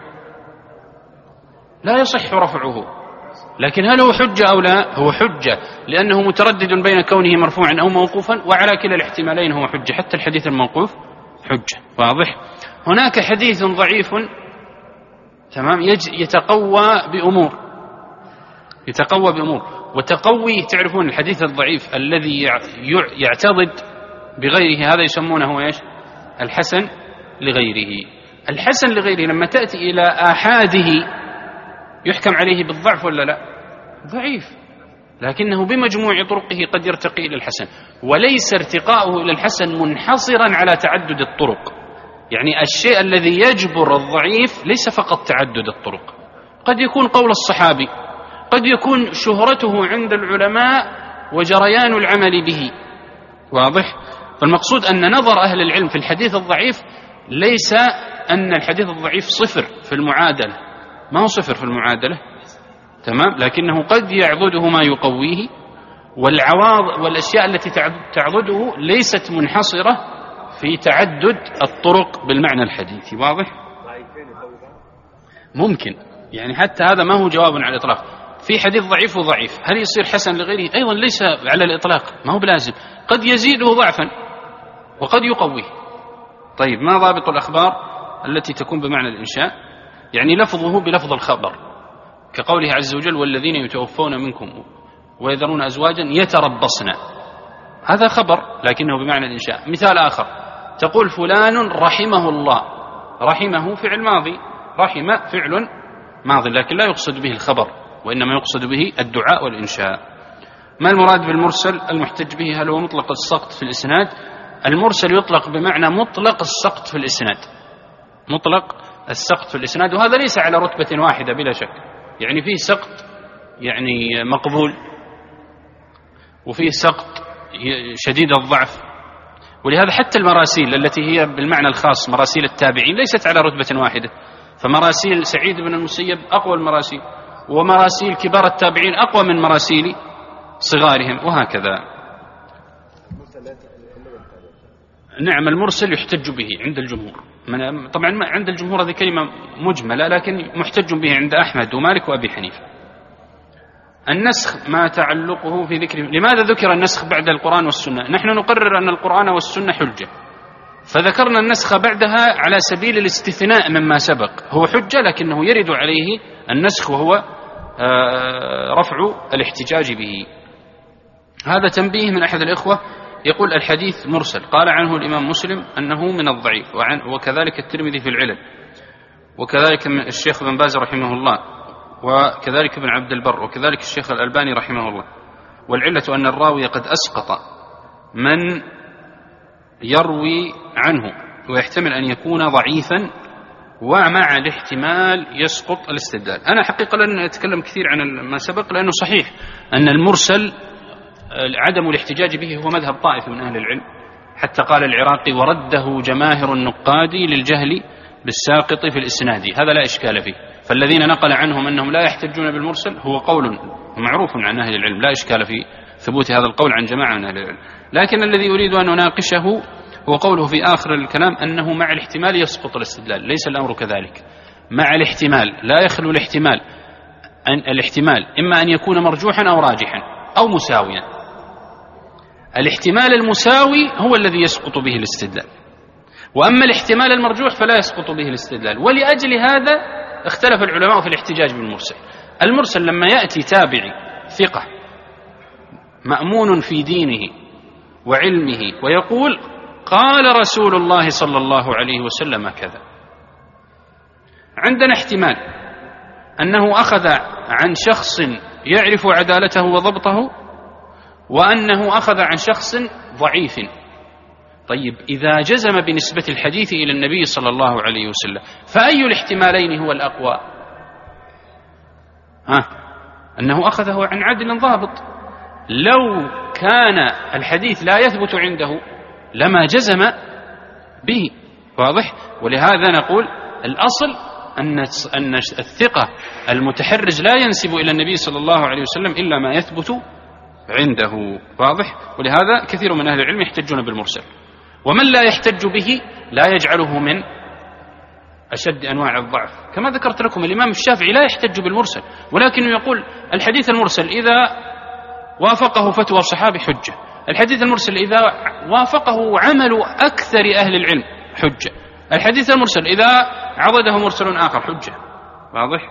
لا يصح رفعه، لكن هل هو حجة أو لا؟ هو حجة، لأنه متردد بين كونه مرفوعا أو موقوفا، وعلى كلا الاحتمالين هو حجة، حتى الحديث الموقوف حجة. واضح؟ هناك حديث ضعيف تمام يتقوى بأمور يتقوى بأمور وتقوي، تعرفون الحديث الضعيف الذي يعتضد بغيره هذا يسمونه ايش؟ الحسن لغيره. الحسن لغيره لما تأتي إلى آحاده يحكم عليه بالضعف ولا لا؟ ضعيف، لكنه بمجموع طرقه قد يرتقي إلى الحسن، وليس ارتقاؤه إلى الحسن منحصرا على تعدد الطرق. يعني الشيء الذي يجبر الضعيف ليس فقط تعدد الطرق، قد يكون قول الصحابي، قد يكون شهرته عند العلماء وجريان العمل به. واضح؟ فالمقصود أن نظر أهل العلم في الحديث الضعيف ليس أن الحديث الضعيف صفر في المعادلة، ما هو صفر في المعادلة، تمام، لكنه قد يعضده ما يقويه، والعواض والأشياء التي تعضده ليست منحصرة في تعدد الطرق بالمعنى الحديثي. واضح؟ ممكن، يعني حتى هذا ما هو جواب على الإطلاق. في حديث ضعيف وضعيف، هل يصير حسن لغيره؟ أيضا ليس على الإطلاق، ما هو بلازم، قد يزيده ضعفا وقد يقويه. طيب، ما ضابط الأخبار التي تكون بمعنى الإنشاء؟ يعني لفظه بلفظ الخبر، كقوله عز وجل والذين يتوفون منكم ويذرون أزواجا يتربصن، هذا خبر لكنه بمعنى الإنشاء. مثال آخر، تقول فلان رحمه الله، رحمه فعل ماضي، رحم فعل ماضي، لكن لا يقصد به الخبر، وإنما يقصد به الدعاء والإنشاء. ما المراد بالمرسل المحتج به؟ هل هو مطلق السقط في الإسناد؟ المرسل يطلق بمعنى مطلق السقط في الإسناد، مطلق السقط في الإسناد، وهذا ليس على رتبة واحدة بلا شك، يعني فيه سقط يعني مقبول، وفيه سقط شديد الضعف. ولهذا حتى المراسيل التي هي بالمعنى الخاص مراسيل التابعين ليست على رتبة واحدة، فمراسيل سعيد بن المسيب أقوى المراسيل، ومراسيل كبار التابعين أقوى من مراسيل صغارهم، وهكذا. نعم المرسل يحتج به عند الجمهور. طبعا عند الجمهور هذه كلمة مجملة لكن محتج به عند أحمد ومالك وأبي حنيفة. النسخ ما تعلقه في ذكر، لماذا ذكر النسخ بعد القرآن والسنة؟ نحن نقرر أن القرآن والسنة حجة، فذكرنا النسخ بعدها على سبيل الاستثناء مما سبق، هو حجة لكنه يرد عليه النسخ وهو رفع الاحتجاج به. هذا تنبيه من أحد الإخوة يقول الحديث مرسل، قال عنه الإمام مسلم أنه من الضعيف، وكذلك الترمذي في العلل، وكذلك الشيخ بن باز رحمه الله، وكذلك ابن عبد البر، وكذلك الشيخ الألباني رحمه الله. والعلة أن الراوي قد أسقط من يروي عنه، ويحتمل أن يكون ضعيفا، ومع الاحتمال يسقط الاستدلال. أنا حقيقة لن أتكلم كثير عن ما سبق لأنه صحيح أن المرسل عدم الاحتجاج به هو مذهب طائفة من أهل العلم، حتى قال العراقي ورده جماهر النقاد للجهل بالساقط في الإسناد، هذا لا إشكال فيه. فالذين نقل عنهم أنهم لا يحتجون بالمرسل هو قول معروف عن أهل العلم، لا إشكال في ثبوت هذا القول عن جماعة من أهل العلم. لكن الذي أريد أن أناقشه هو قوله في آخر الكلام أنه مع الاحتمال يسقط الاستدلال. ليس الأمر كذلك، مع الاحتمال لا يخلو الاحتمال أن الاحتمال إما أن يكون مرجوحا أو راجحا أو مساويا. الاحتمال المساوي هو الذي يسقط به الاستدلال، وأما الاحتمال المرجوح فلا يسقط به الاستدلال. ولأجل هذا اختلف العلماء في الاحتجاج بالمرسل. المرسل لما يأتي تابعي ثقة مأمون في دينه وعلمه ويقول قال رسول الله صلى الله عليه وسلم كذا، عندنا احتمال أنه أخذ عن شخص يعرف عدالته وضبطه، وأنه أخذ عن شخص ضعيف. طيب إذا جزم بنسبة الحديث إلى النبي صلى الله عليه وسلم فأي الاحتمالين هو الأقوى؟ ها أنه أخذه عن عدل ضابط. لو كان الحديث لا يثبت عنده لما جزم به، واضح؟ ولهذا نقول الأصل أن أن الثقة المتحرز لا ينسب إلى النبي صلى الله عليه وسلم إلا ما يثبت عنده، واضح؟ ولهذا كثير من أهل العلم يحتجون بالمرسل، ومن لا يحتج به لا يجعله من أشد أنواع الضعف. كما ذكرت لكم الإمام الشافعي لا يحتج بالمرسل، ولكنه يقول الحديث المرسل إذا وافقه فتوى صحابي حجة، الحديث المرسل إذا وافقه عمل أكثر أهل العلم حجة، الحديث المرسل إذا عضده مرسل آخر حجة، واضح؟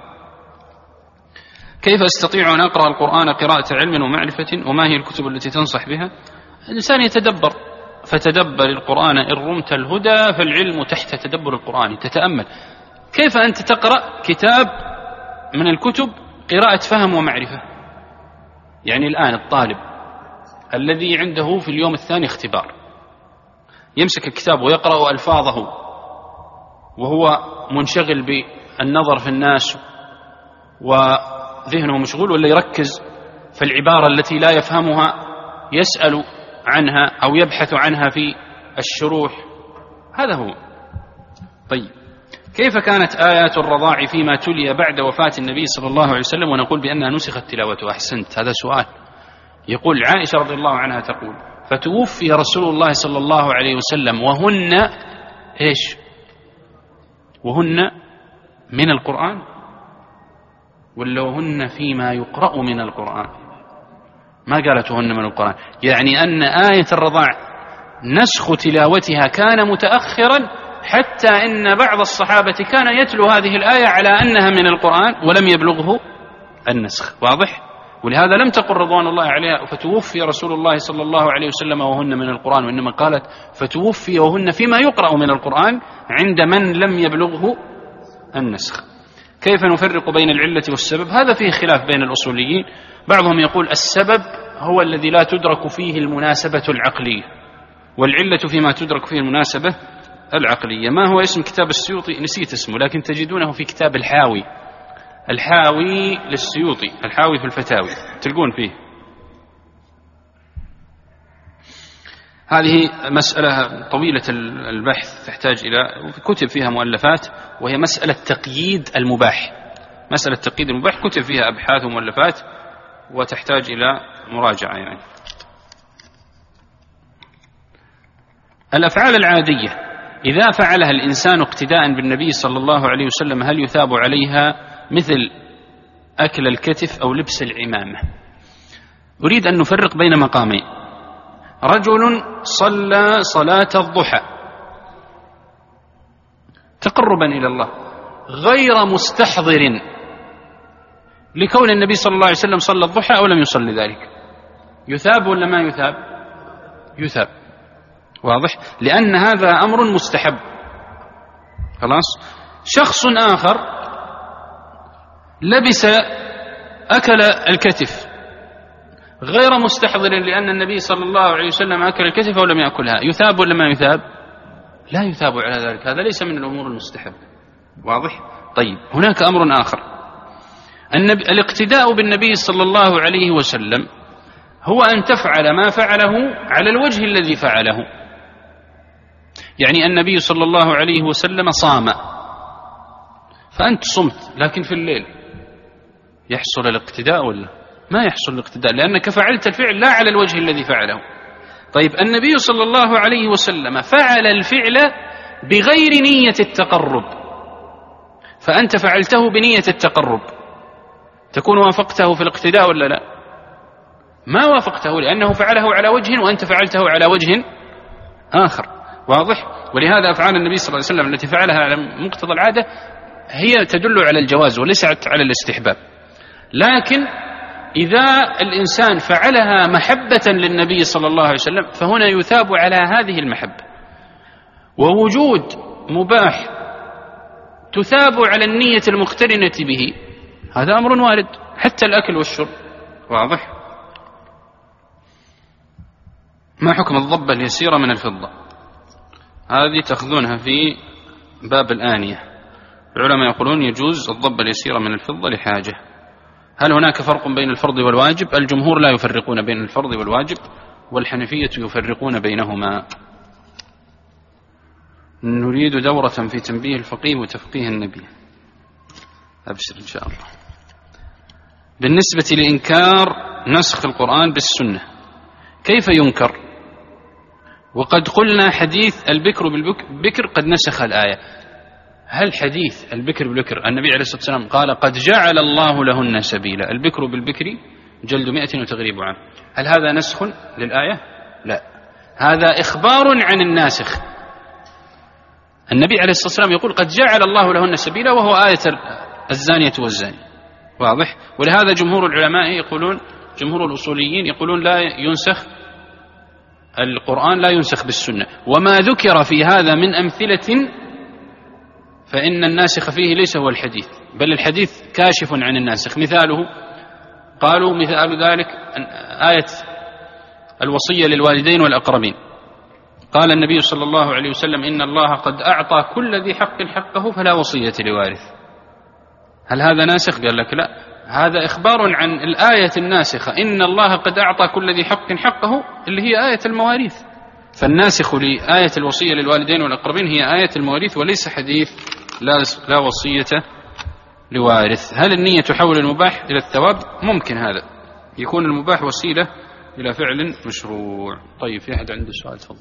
كيف أستطيع أن أقرأ القرآن قراءة علم ومعرفة، وما هي الكتب التي تنصح بها؟ الإنسان يتدبر، فتدبر القرآن إن رمت الهدى فالعلم تحت تدبر القرآن. تتأمل كيف أنت تقرأ كتاب من الكتب قراءة فهم ومعرفة. يعني الآن الطالب الذي عنده في اليوم الثاني اختبار يمسك الكتاب ويقرأ ألفاظه وهو منشغل بالنظر في الناس وذهنه مشغول، ولا يركز في العبارة التي لا يفهمها يسأل عنها أو يبحث عنها في الشروح؟ هذا هو. طيب كيف كانت آيات الرضاع فيما تلي بعد وفاة النبي صلى الله عليه وسلم ونقول بأنها نسخت تلاوته؟ أحسنت، هذا سؤال. يقول عائشة رضي الله عنها تقول فتوفي رسول الله صلى الله عليه وسلم وهن إيش؟ وهن من القرآن ولا وهن فيما يقرأ من القرآن؟ ما قالت وهن من القرآن، يعني أن آية الرضاع نسخ تلاوتها كان متأخرا، حتى إن بعض الصحابة كان يتلو هذه الآية على أنها من القرآن ولم يبلغه النسخ، واضح؟ ولهذا لم تقل رضوان الله عليها فتوفي رسول الله صلى الله عليه وسلم وهن من القرآن، وإنما قالت فتوفي وهن فيما يقرأ من القرآن عند من لم يبلغه النسخ. كيف نفرق بين العلة والسبب؟ هذا فيه خلاف بين الأصوليين. بعضهم يقول السبب هو الذي لا تدرك فيه المناسبة العقلية، والعلة فيما تدرك فيه المناسبة العقلية. ما هو اسم كتاب السيوطي؟ نسيت اسمه، لكن تجدونه في كتاب الحاوي، الحاوي للسيوطي، الحاوي في الفتاوي تلقون فيه. هذه مسألة طويلة البحث تحتاج إلى كتب فيها مؤلفات، وهي مسألة تقييد المباح. مسألة تقييد المباح كتب فيها أبحاث ومؤلفات وتحتاج إلى مراجعة يعني. الأفعال العادية إذا فعلها الإنسان اقتداء بالنبي صلى الله عليه وسلم هل يثاب عليها مثل أكل الكتف أو لبس العمامة؟ أريد أن نفرق بين مقامين. رجل صلى صلاة الضحى تقربا إلى الله غير مستحضر لكون النبي صلى الله عليه وسلم صلى الضحى أو لم يصلي ذلك، يثاب ولا ما يثاب؟ يثاب. واضح؟ لأن هذا أمر مستحب. خلاص. شخص آخر لبس أكل الكتف غير مستحضر لأن النبي صلى الله عليه وسلم أكل الكتف أو لم يأكلها، يثاب ولا ما يثاب؟ لا يثاب على ذلك، هذا ليس من الأمور المستحبة. واضح؟ طيب، هناك أمر آخر. النبي الاقتداء بالنبي صلى الله عليه وسلم هو أن تفعل ما فعله على الوجه الذي فعله. يعني النبي صلى الله عليه وسلم صام فأنت صمت، لكن في الليل يحصل الاقتداء ولا ما يحصل الاقتداء؟ لأنك فعلت الفعل لا على الوجه الذي فعله. طيب، النبي صلى الله عليه وسلم فعل الفعل بغير نية التقرب، فأنت فعلته بنية التقرب، تكون وافقته في الاقتداء ولا لا؟ ما وافقته، لأنه فعله على وجه وأنت فعلته على وجه آخر. واضح؟ ولهذا أفعال النبي صلى الله عليه وسلم التي فعلها على مقتضى العادة هي تدل على الجواز وليست على الاستحباب. لكن إذا الإنسان فعلها محبة للنبي صلى الله عليه وسلم فهنا يثاب على هذه المحبة. ووجود مباح تثاب على النية المقترنة به هذا أمر وارد، حتى الأكل والشرب. واضح؟ ما حكم الضبة اليسيرة من الفضة؟ هذه تأخذونها في باب الآنية. العلماء يقولون يجوز الضبة اليسيرة من الفضة لحاجة. هل هناك فرق بين الفرض والواجب؟ الجمهور لا يفرقون بين الفرض والواجب، والحنفية يفرقون بينهما. نريد دورة في تنبيه الفقيه وتفقيه النبي. أبشر إن شاء الله. بالنسبة لإنكار نسخ القرآن بالسنة، كيف ينكر؟ وقد قلنا حديث البكر بالبكر قد نسخ الآية. هل حديث البكر بالبكر النبي عليه الصلاة والسلام قال قد جعل الله لهن سبيلا، البكر بالبكر جلد مئة وتغريب عام، هل هذا نسخ للآية؟ لا، هذا إخبار عن الناسخ. النبي عليه الصلاة والسلام يقول قد جعل الله لهن سبيلا، وهو آية الزانية والزاني. واضح؟ ولهذا جمهور العلماء يقولون، جمهور الأصوليين يقولون لا ينسخ القرآن، لا ينسخ بالسنة. وما ذكر في هذا من أمثلة فإن الناسخ فيه ليس هو الحديث، بل الحديث كاشف عن الناسخ. مثاله قالوا مثال ذلك آية الوصية للوالدين والأقربين. قال النبي صلى الله عليه وسلم إن الله قد أعطى كل ذي حق حقه فلا وصية لوارث. هل هذا ناسخ؟ قال لك لا، هذا إخبار عن الآية الناسخة، إن الله قد أعطى كل ذي حق حقه، اللي هي آية المواريث. فالناسخ لآية الوصية للوالدين والأقربين هي آية المواريث وليس حديث لا, لا وصية لوارث. هل النية تحول المباح إلى الثواب؟ ممكن هذا يكون المباح وسيلة إلى فعل مشروع. طيب، في أحد عنده سؤال؟ تفضل.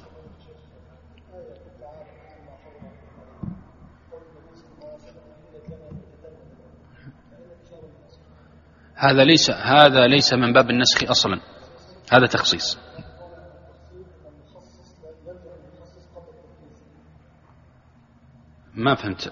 هذا ليس هذا ليس من باب النسخ أصلا، هذا تخصيص. ما فهمت.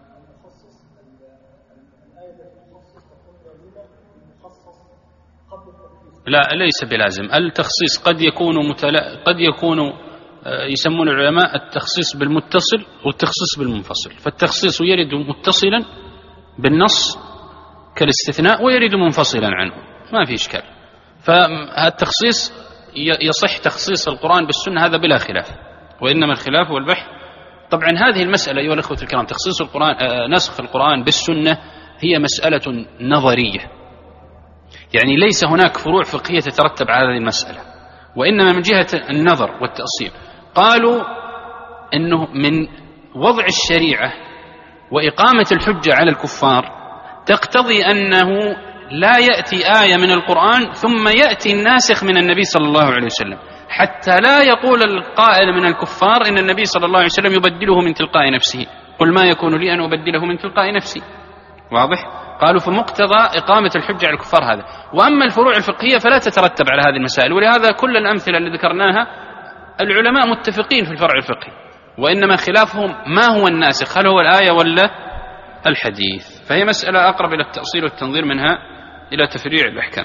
لا، ليس بلازم. التخصيص قد يكون متلا... قد يكون يسمون العلماء التخصيص بالمتصل والتخصيص بالمنفصل. فالتخصيص يرد متصلا بالنص كالاستثناء، ويرد منفصلا عنه، ما في إشكال. فالتخصيص يصح تخصيص القرآن بالسنة، هذا بلا خلاف، وإنما الخلاف والبحث. طبعا هذه المسألة أيها الأخوة الكرام، تخصيص القرآن نسخ القرآن بالسنة هي مسألة نظرية، يعني ليس هناك فروع فقهية تترتب على هذه المسألة، وإنما من جهة النظر والتأصيل. قالوا إنه من وضع الشريعة وإقامة الحجة على الكفار تقتضي أنه لا يأتي آية من القرآن ثم يأتي الناسخ من النبي صلى الله عليه وسلم، حتى لا يقول القائل من الكفار إن النبي صلى الله عليه وسلم يبدله من تلقاء نفسه. قل ما يكون لي أن أبدله من تلقاء نفسي. واضح؟ قالوا فمقتضى إقامة الحجة على الكفار هذا. وأما الفروع الفقهية فلا تترتب على هذه المسائل، ولهذا كل الأمثلة اللي ذكرناها العلماء متفقين في الفرع الفقهي، وإنما خلافهم ما هو الناسخ، هل هو الآية ولا الحديث. فهي مسألة أقرب إلى التأصيل والتنظير منها إلى تفريع الأحكام.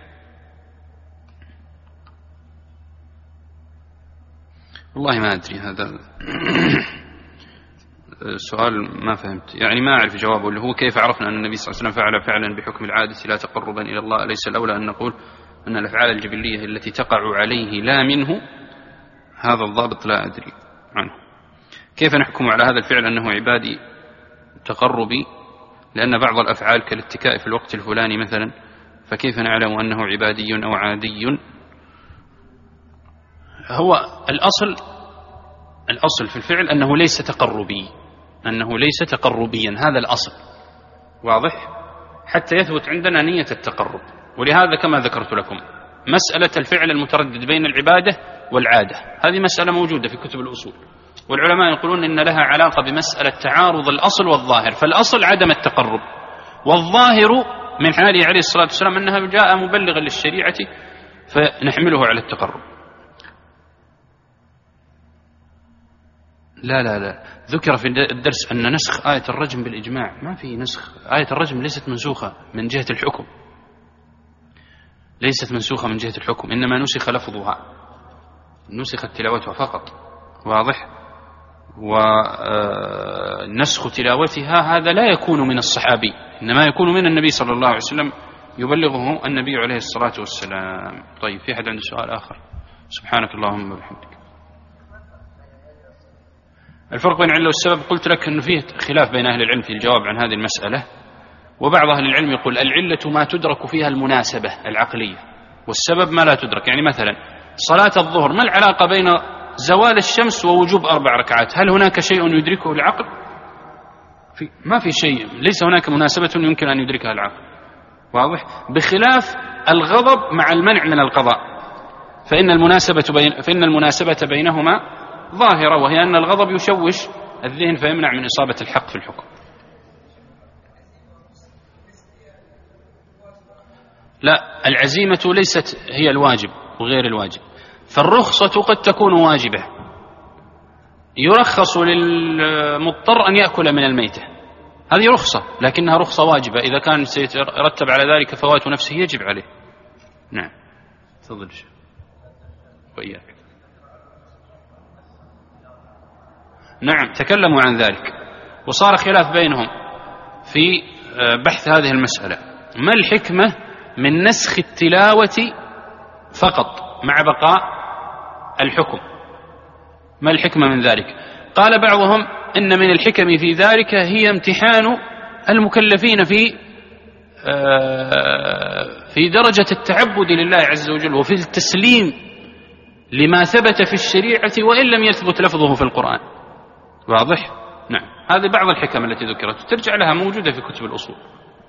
والله ما أدري، هذا السؤال ما فهمت، يعني ما أعرف جوابه، اللي هو كيف عرفنا أن النبي صلى الله عليه وسلم فعل فعلا بحكم العادة لا تقربا إلى الله؟ أليس الأولى أن نقول أن الأفعال الجبلية التي تقع عليه لا منه؟ هذا الضابط لا أدري عنه. كيف نحكم على هذا الفعل أنه عبادي تقربي؟ لأن بعض الأفعال كالاتكاء في الوقت الفلاني مثلا، فكيف نعلم أنه عبادي أو عادي؟ هو الأصل الأصل في الفعل أنه ليس تقربي، أنه ليس تقربيا، هذا الأصل. واضح؟ حتى يثبت عندنا نية التقرب. ولهذا كما ذكرت لكم مسألة الفعل المتردد بين العبادة والعادة هذه مسألة موجودة في كتب الأصول، والعلماء يقولون إن لها علاقة بمسألة تعارض الأصل والظاهر. فالأصل عدم التقرب، والظاهر من حاله عليه الصلاة والسلام أنها جاء مبلغا للشريعة فنحمله على التقرب. لا لا لا ذكر في الدرس أن نسخ آية الرجم بالإجماع، ما في نسخ. آية الرجم ليست منسوخة من جهة الحكم، ليست منسوخة من جهة الحكم، إنما نسخ لفظها، نسخت تلاوتها فقط. واضح؟ ونسخ تلاوتها هذا لا يكون من الصحابي، إنما يكون من النبي صلى الله عليه وسلم، يبلغه النبي عليه الصلاة والسلام. طيب، في أحد عنده سؤال آخر؟ سبحانك اللهم وبحمدك. الفرق بين العلة والسبب قلت لك أنه فيه خلاف بين أهل العلم في الجواب عن هذه المسألة. وبعض أهل العلم يقول العلة ما تدرك فيها المناسبة العقلية، والسبب ما لا تدرك. يعني مثلا صلاة الظهر، ما العلاقة بين زوال الشمس ووجوب أربع ركعات؟ هل هناك شيء يدركه العقل؟ في ما في شيء، ليس هناك مناسبة يمكن أن يدركها العقل. واضح؟ بخلاف الغضب مع المنع من القضاء، فإن المناسبة بين فإن المناسبة بينهما ظاهرة، وهي أن الغضب يشوش الذهن فيمنع من إصابة الحق في الحكم. لا، العزيمة ليست هي الواجب وغير الواجب، فالرخصة قد تكون واجبة، يرخص للمضطر أن يأكل من الميتة، هذه رخصة، لكنها رخصة واجبة، إذا كان سيترتب على ذلك فوات نفسه يجب عليه. نعم، تفضل وإياك. نعم، تكلموا عن ذلك وصار خلاف بينهم في بحث هذه المسألة. ما الحكمة من نسخ التلاوة فقط مع بقاء الحكم؟ ما الحكمة من ذلك؟ قال بعضهم إن من الحكم في ذلك هي امتحان المكلفين في في درجة التعبد لله عز وجل، وفي التسليم لما ثبت في الشريعة وإن لم يثبت لفظه في القرآن. واضح؟ نعم، هذه بعض الحكم التي ذكرت، ترجع لها موجودة في كتب الأصول.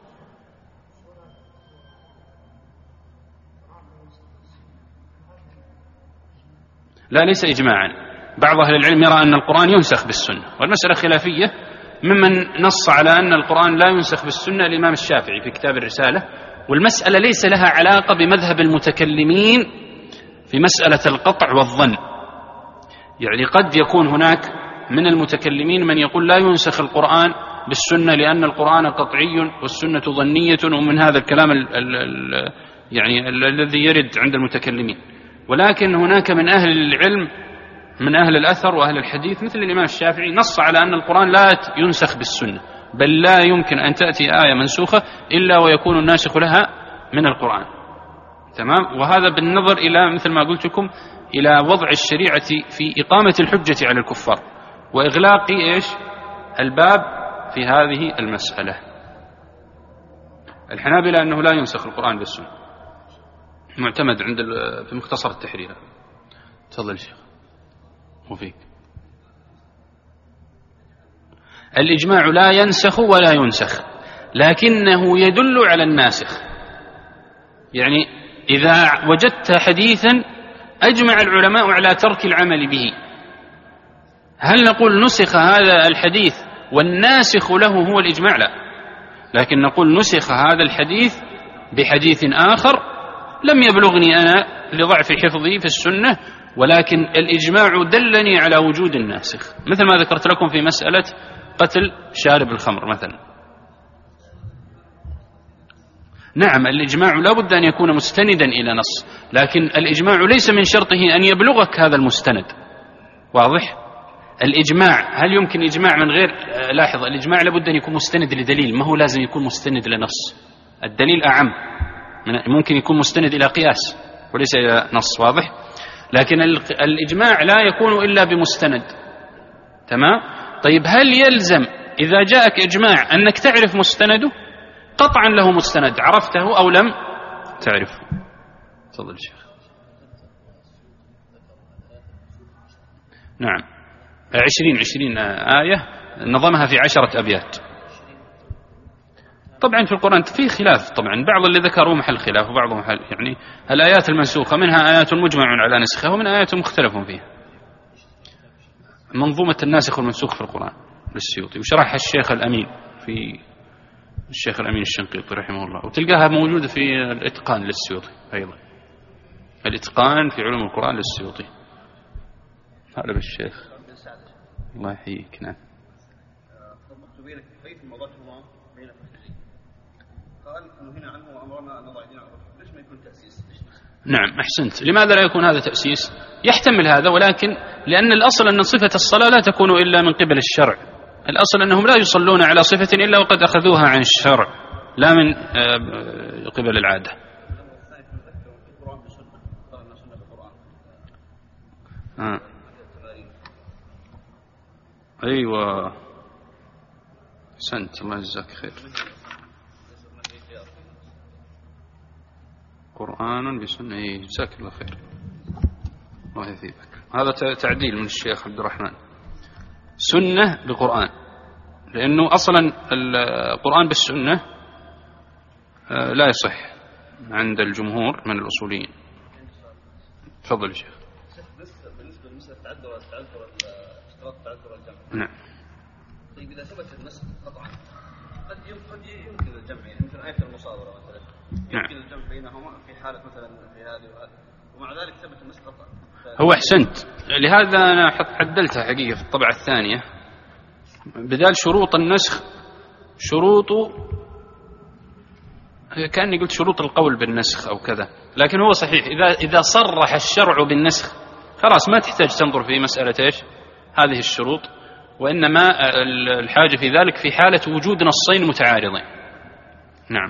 لا، ليس إجماعا، بعض أهل العلم يرى أن القرآن ينسخ بالسنة، والمسألة خلافية. ممن نص على أن القرآن لا ينسخ بالسنة الإمام الشافعي في كتاب الرسالة، والمسألة ليس لها علاقة بمذهب المتكلمين في مسألة القطع والظن. يعني قد يكون هناك من المتكلمين من يقول لا ينسخ القرآن بالسنة لأن القرآن قطعي والسنة ظنية، ومن هذا الكلام ال ال ال يعني ال الذي يرد عند المتكلمين. ولكن هناك من أهل العلم من أهل الأثر وأهل الحديث مثل الإمام الشافعي نص على أن القرآن لا ينسخ بالسنة، بل لا يمكن أن تأتي آية منسوخة إلا ويكون الناسخ لها من القرآن. تمام؟ وهذا بالنظر إلى مثل ما قلت لكم إلى وضع الشريعة في إقامة الحجة على الكفار وإغلاق إيش الباب في هذه المسألة. الحنابلة أنه لا ينسخ القرآن بالسنة، معتمد عند في مختصر التحرير. تفضل شيخ. وفيك الإجماع لا ينسخ ولا ينسخ، لكنه يدل على الناسخ. يعني إذا وجدت حديثا أجمع العلماء على ترك العمل به. هل نقول نسخ هذا الحديث والناسخ له هو الإجماع؟ لا، لكن نقول نسخ هذا الحديث بحديث آخر لم يبلغني أنا لضعف حفظي في السنة، ولكن الإجماع دلني على وجود الناسخ، مثل ما ذكرت لكم في مسألة قتل شارب الخمر مثلا. نعم الإجماع لا بد أن يكون مستندا إلى نص، لكن الإجماع ليس من شرطه أن يبلغك هذا المستند. واضح؟ الإجماع هل يمكن إجماع من غير؟ لاحظ، الإجماع لابد أن يكون مستند لدليل، ما هو لازم يكون مستند لنص. الدليل أعم، ممكن يكون مستند إلى قياس وليس إلى نص. واضح؟ لكن الإجماع لا يكون إلا بمستند. تمام؟ طيب هل يلزم إذا جاءك إجماع أنك تعرف مستنده؟ قطعا له مستند، عرفته أو لم تعرفه. تفضل شيخ. نعم عشرين عشرين آية نظمها في عشرة أبيات. طبعا في القرآن في خلاف، طبعا بعض اللي ذكروا محل خلاف وبعضهم محل، يعني الآيات المنسوخة منها آيات مجمع على نسخها ومن آيات مختلف فيها. منظومة الناسخ والمنسوخ في القرآن للسيوطي، وشرحها الشيخ الأمين في الشيخ الأمين الشنقيطي رحمه الله، وتلقاها موجودة في الإتقان للسيوطي أيضا، الإتقان في علوم القرآن للسيوطي. هذا بالشيخ الله يحييك. نعم. نعم أحسنت. لماذا لا يكون هذا تأسيس؟ يحتمل هذا، ولكن لأن الأصل أن صفة الصلاة لا تكون إلا من قبل الشرع. الأصل أنهم لا يصلون على صفة إلا وقد أخذوها عن الشرع لا من قبل العادة. آه. أيوة أحسنت الله يجزاك خير. قرآن بسنة، جزاك الله خير الله يثيبك. هذا تعديل من الشيخ عبد الرحمن، سنة بقرآن، لأنه أصلا القرآن بالسنة لا يصح عند الجمهور من الأصوليين. تفضل يا شيخ. بالنسبة لمسألة تعذر تعذر اشتراط تعذر الجمع. نعم. طيب إذا ثبت النسخ قطعا قد قد يمكن الجمع، يعني مثل آية المصادرة مثلا يمكن نعم. الجمع بينهما في حالة مثلا في هذه وهذه، ومع ذلك ثبت النسخ قطعا. هو أحسنت، لهذا أنا عدلتها حقيقة في الطبعة الثانية، بدال شروط النسخ شروط، كأني قلت شروط القول بالنسخ أو كذا، لكن هو صحيح إذا إذا صرح الشرع بالنسخ خلاص ما تحتاج تنظر في مسألة إيش هذه الشروط، وإنما الحاجة في ذلك في حالة وجود نصين متعارضين. نعم.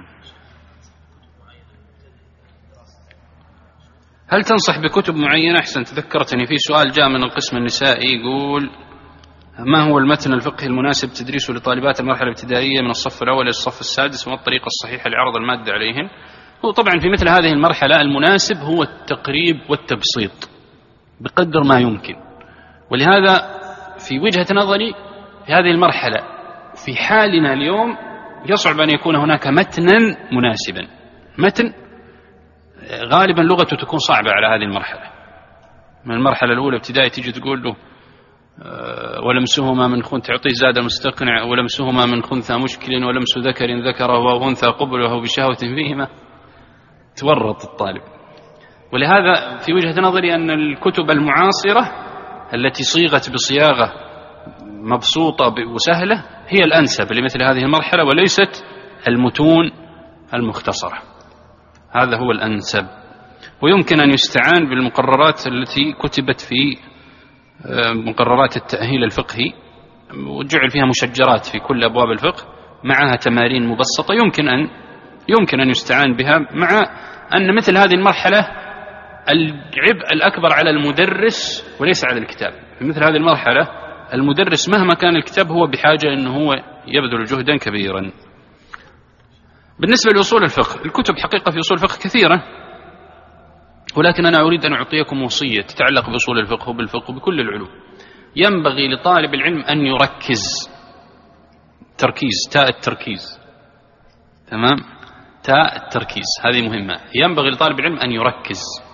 هل تنصح بكتب معينة؟ أحسن، تذكرتني في سؤال جاء من القسم النسائي يقول ما هو المتن الفقهي المناسب تدريسه لطالبات المرحلة الابتدائية من الصف الأول إلى الصف السادس، وما الطريقة الصحيحة لعرض المادة عليهن؟ هو طبعا في مثل هذه المرحلة المناسب هو التقريب والتبسيط بقدر ما يمكن، ولهذا في وجهة نظري في هذه المرحلة في حالنا اليوم يصعب أن يكون هناك متنا مناسبا. متن غالبا لغته تكون صعبة على هذه المرحلة. من المرحلة الأولى ابتدائي تيجي تقول له ولمسهما من خنثى، تعطيه زاد المستقنع، ولمسهما من خنثى مشكل، ولمس ذكر ذكره وأنثى قبله بشهوة فيهما، تورط الطالب. ولهذا في وجهة نظري أن الكتب المعاصرة التي صيغت بصياغة مبسوطة وسهلة هي الأنسب لمثل هذه المرحلة، وليست المتون المختصرة. هذا هو الأنسب. ويمكن أن يستعان بالمقررات التي كتبت في مقررات التأهيل الفقهي، وجعل فيها مشجرات في كل أبواب الفقه معها تمارين مبسطة، يمكن أن يمكن أن يستعان بها، مع أن مثل هذه المرحلة العبء الأكبر على المدرس وليس على الكتاب. في مثل هذه المرحلة المدرس مهما كان الكتاب هو بحاجة أنه هو يبذل جهدا كبيرا. بالنسبة لأصول الفقه، الكتب حقيقة في أصول الفقه كثيرة، ولكن أنا أريد أن أعطيكم وصية تتعلق بأصول الفقه وبالفقه وبكل العلوم. ينبغي لطالب العلم أن يركز، تركيز، تاء التركيز، تمام، تاء التركيز هذه مهمة. ينبغي لطالب العلم أن يركز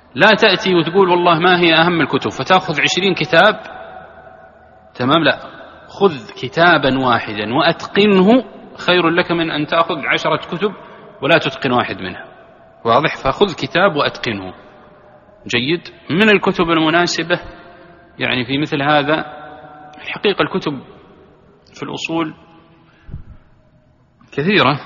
لا تأتي وتقول والله ما هي أهم الكتب فتأخذ عشرين كتاب، تمام، لا، خذ كتابا واحدا وأتقنه خير لك من أن تأخذ عشرة كتب ولا تتقن واحد منها. واضح؟ فخذ كتاب وأتقنه. جيد. من الكتب المناسبة يعني في مثل هذا، الحقيقة الكتب في الأصول كثيرة،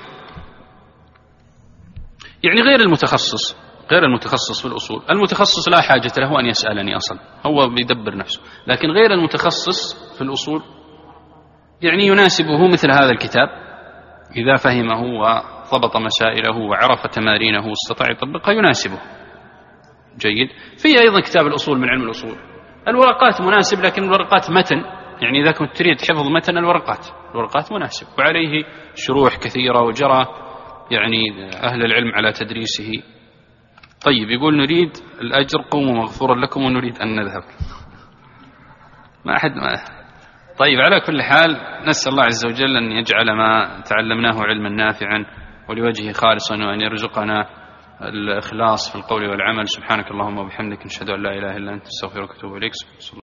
يعني غير المتخصص غير المتخصص في الأصول. المتخصص لا حاجة له أن يسألني أصلا، هو بيدبر نفسه. لكن غير المتخصص في الأصول يعني يناسبه مثل هذا الكتاب إذا فهمه وضبط مسائله وعرف تمارينه واستطاع يطبقها يناسبه. جيد. في أيضا كتاب الأصول من علم الأصول. الورقات مناسب، لكن الورقات متن، يعني إذا كنت تريد حفظ متن الورقات الورقات مناسب، وعليه شروح كثيرة وجرى يعني أهل العلم على تدريسه. طيب، يقول نريد الأجر قوموا مغفورا لكم ونريد أن نذهب. ما أحد ما طيب، على كل حال نسأل الله عز وجل أن يجعل ما تعلمناه علما نافعا ولوجهه خالصا، وأن يرزقنا الإخلاص في القول والعمل. سبحانك اللهم وبحمدك، نشهد أن لا إله إلا أنت، نستغفرك ونتوب إليك.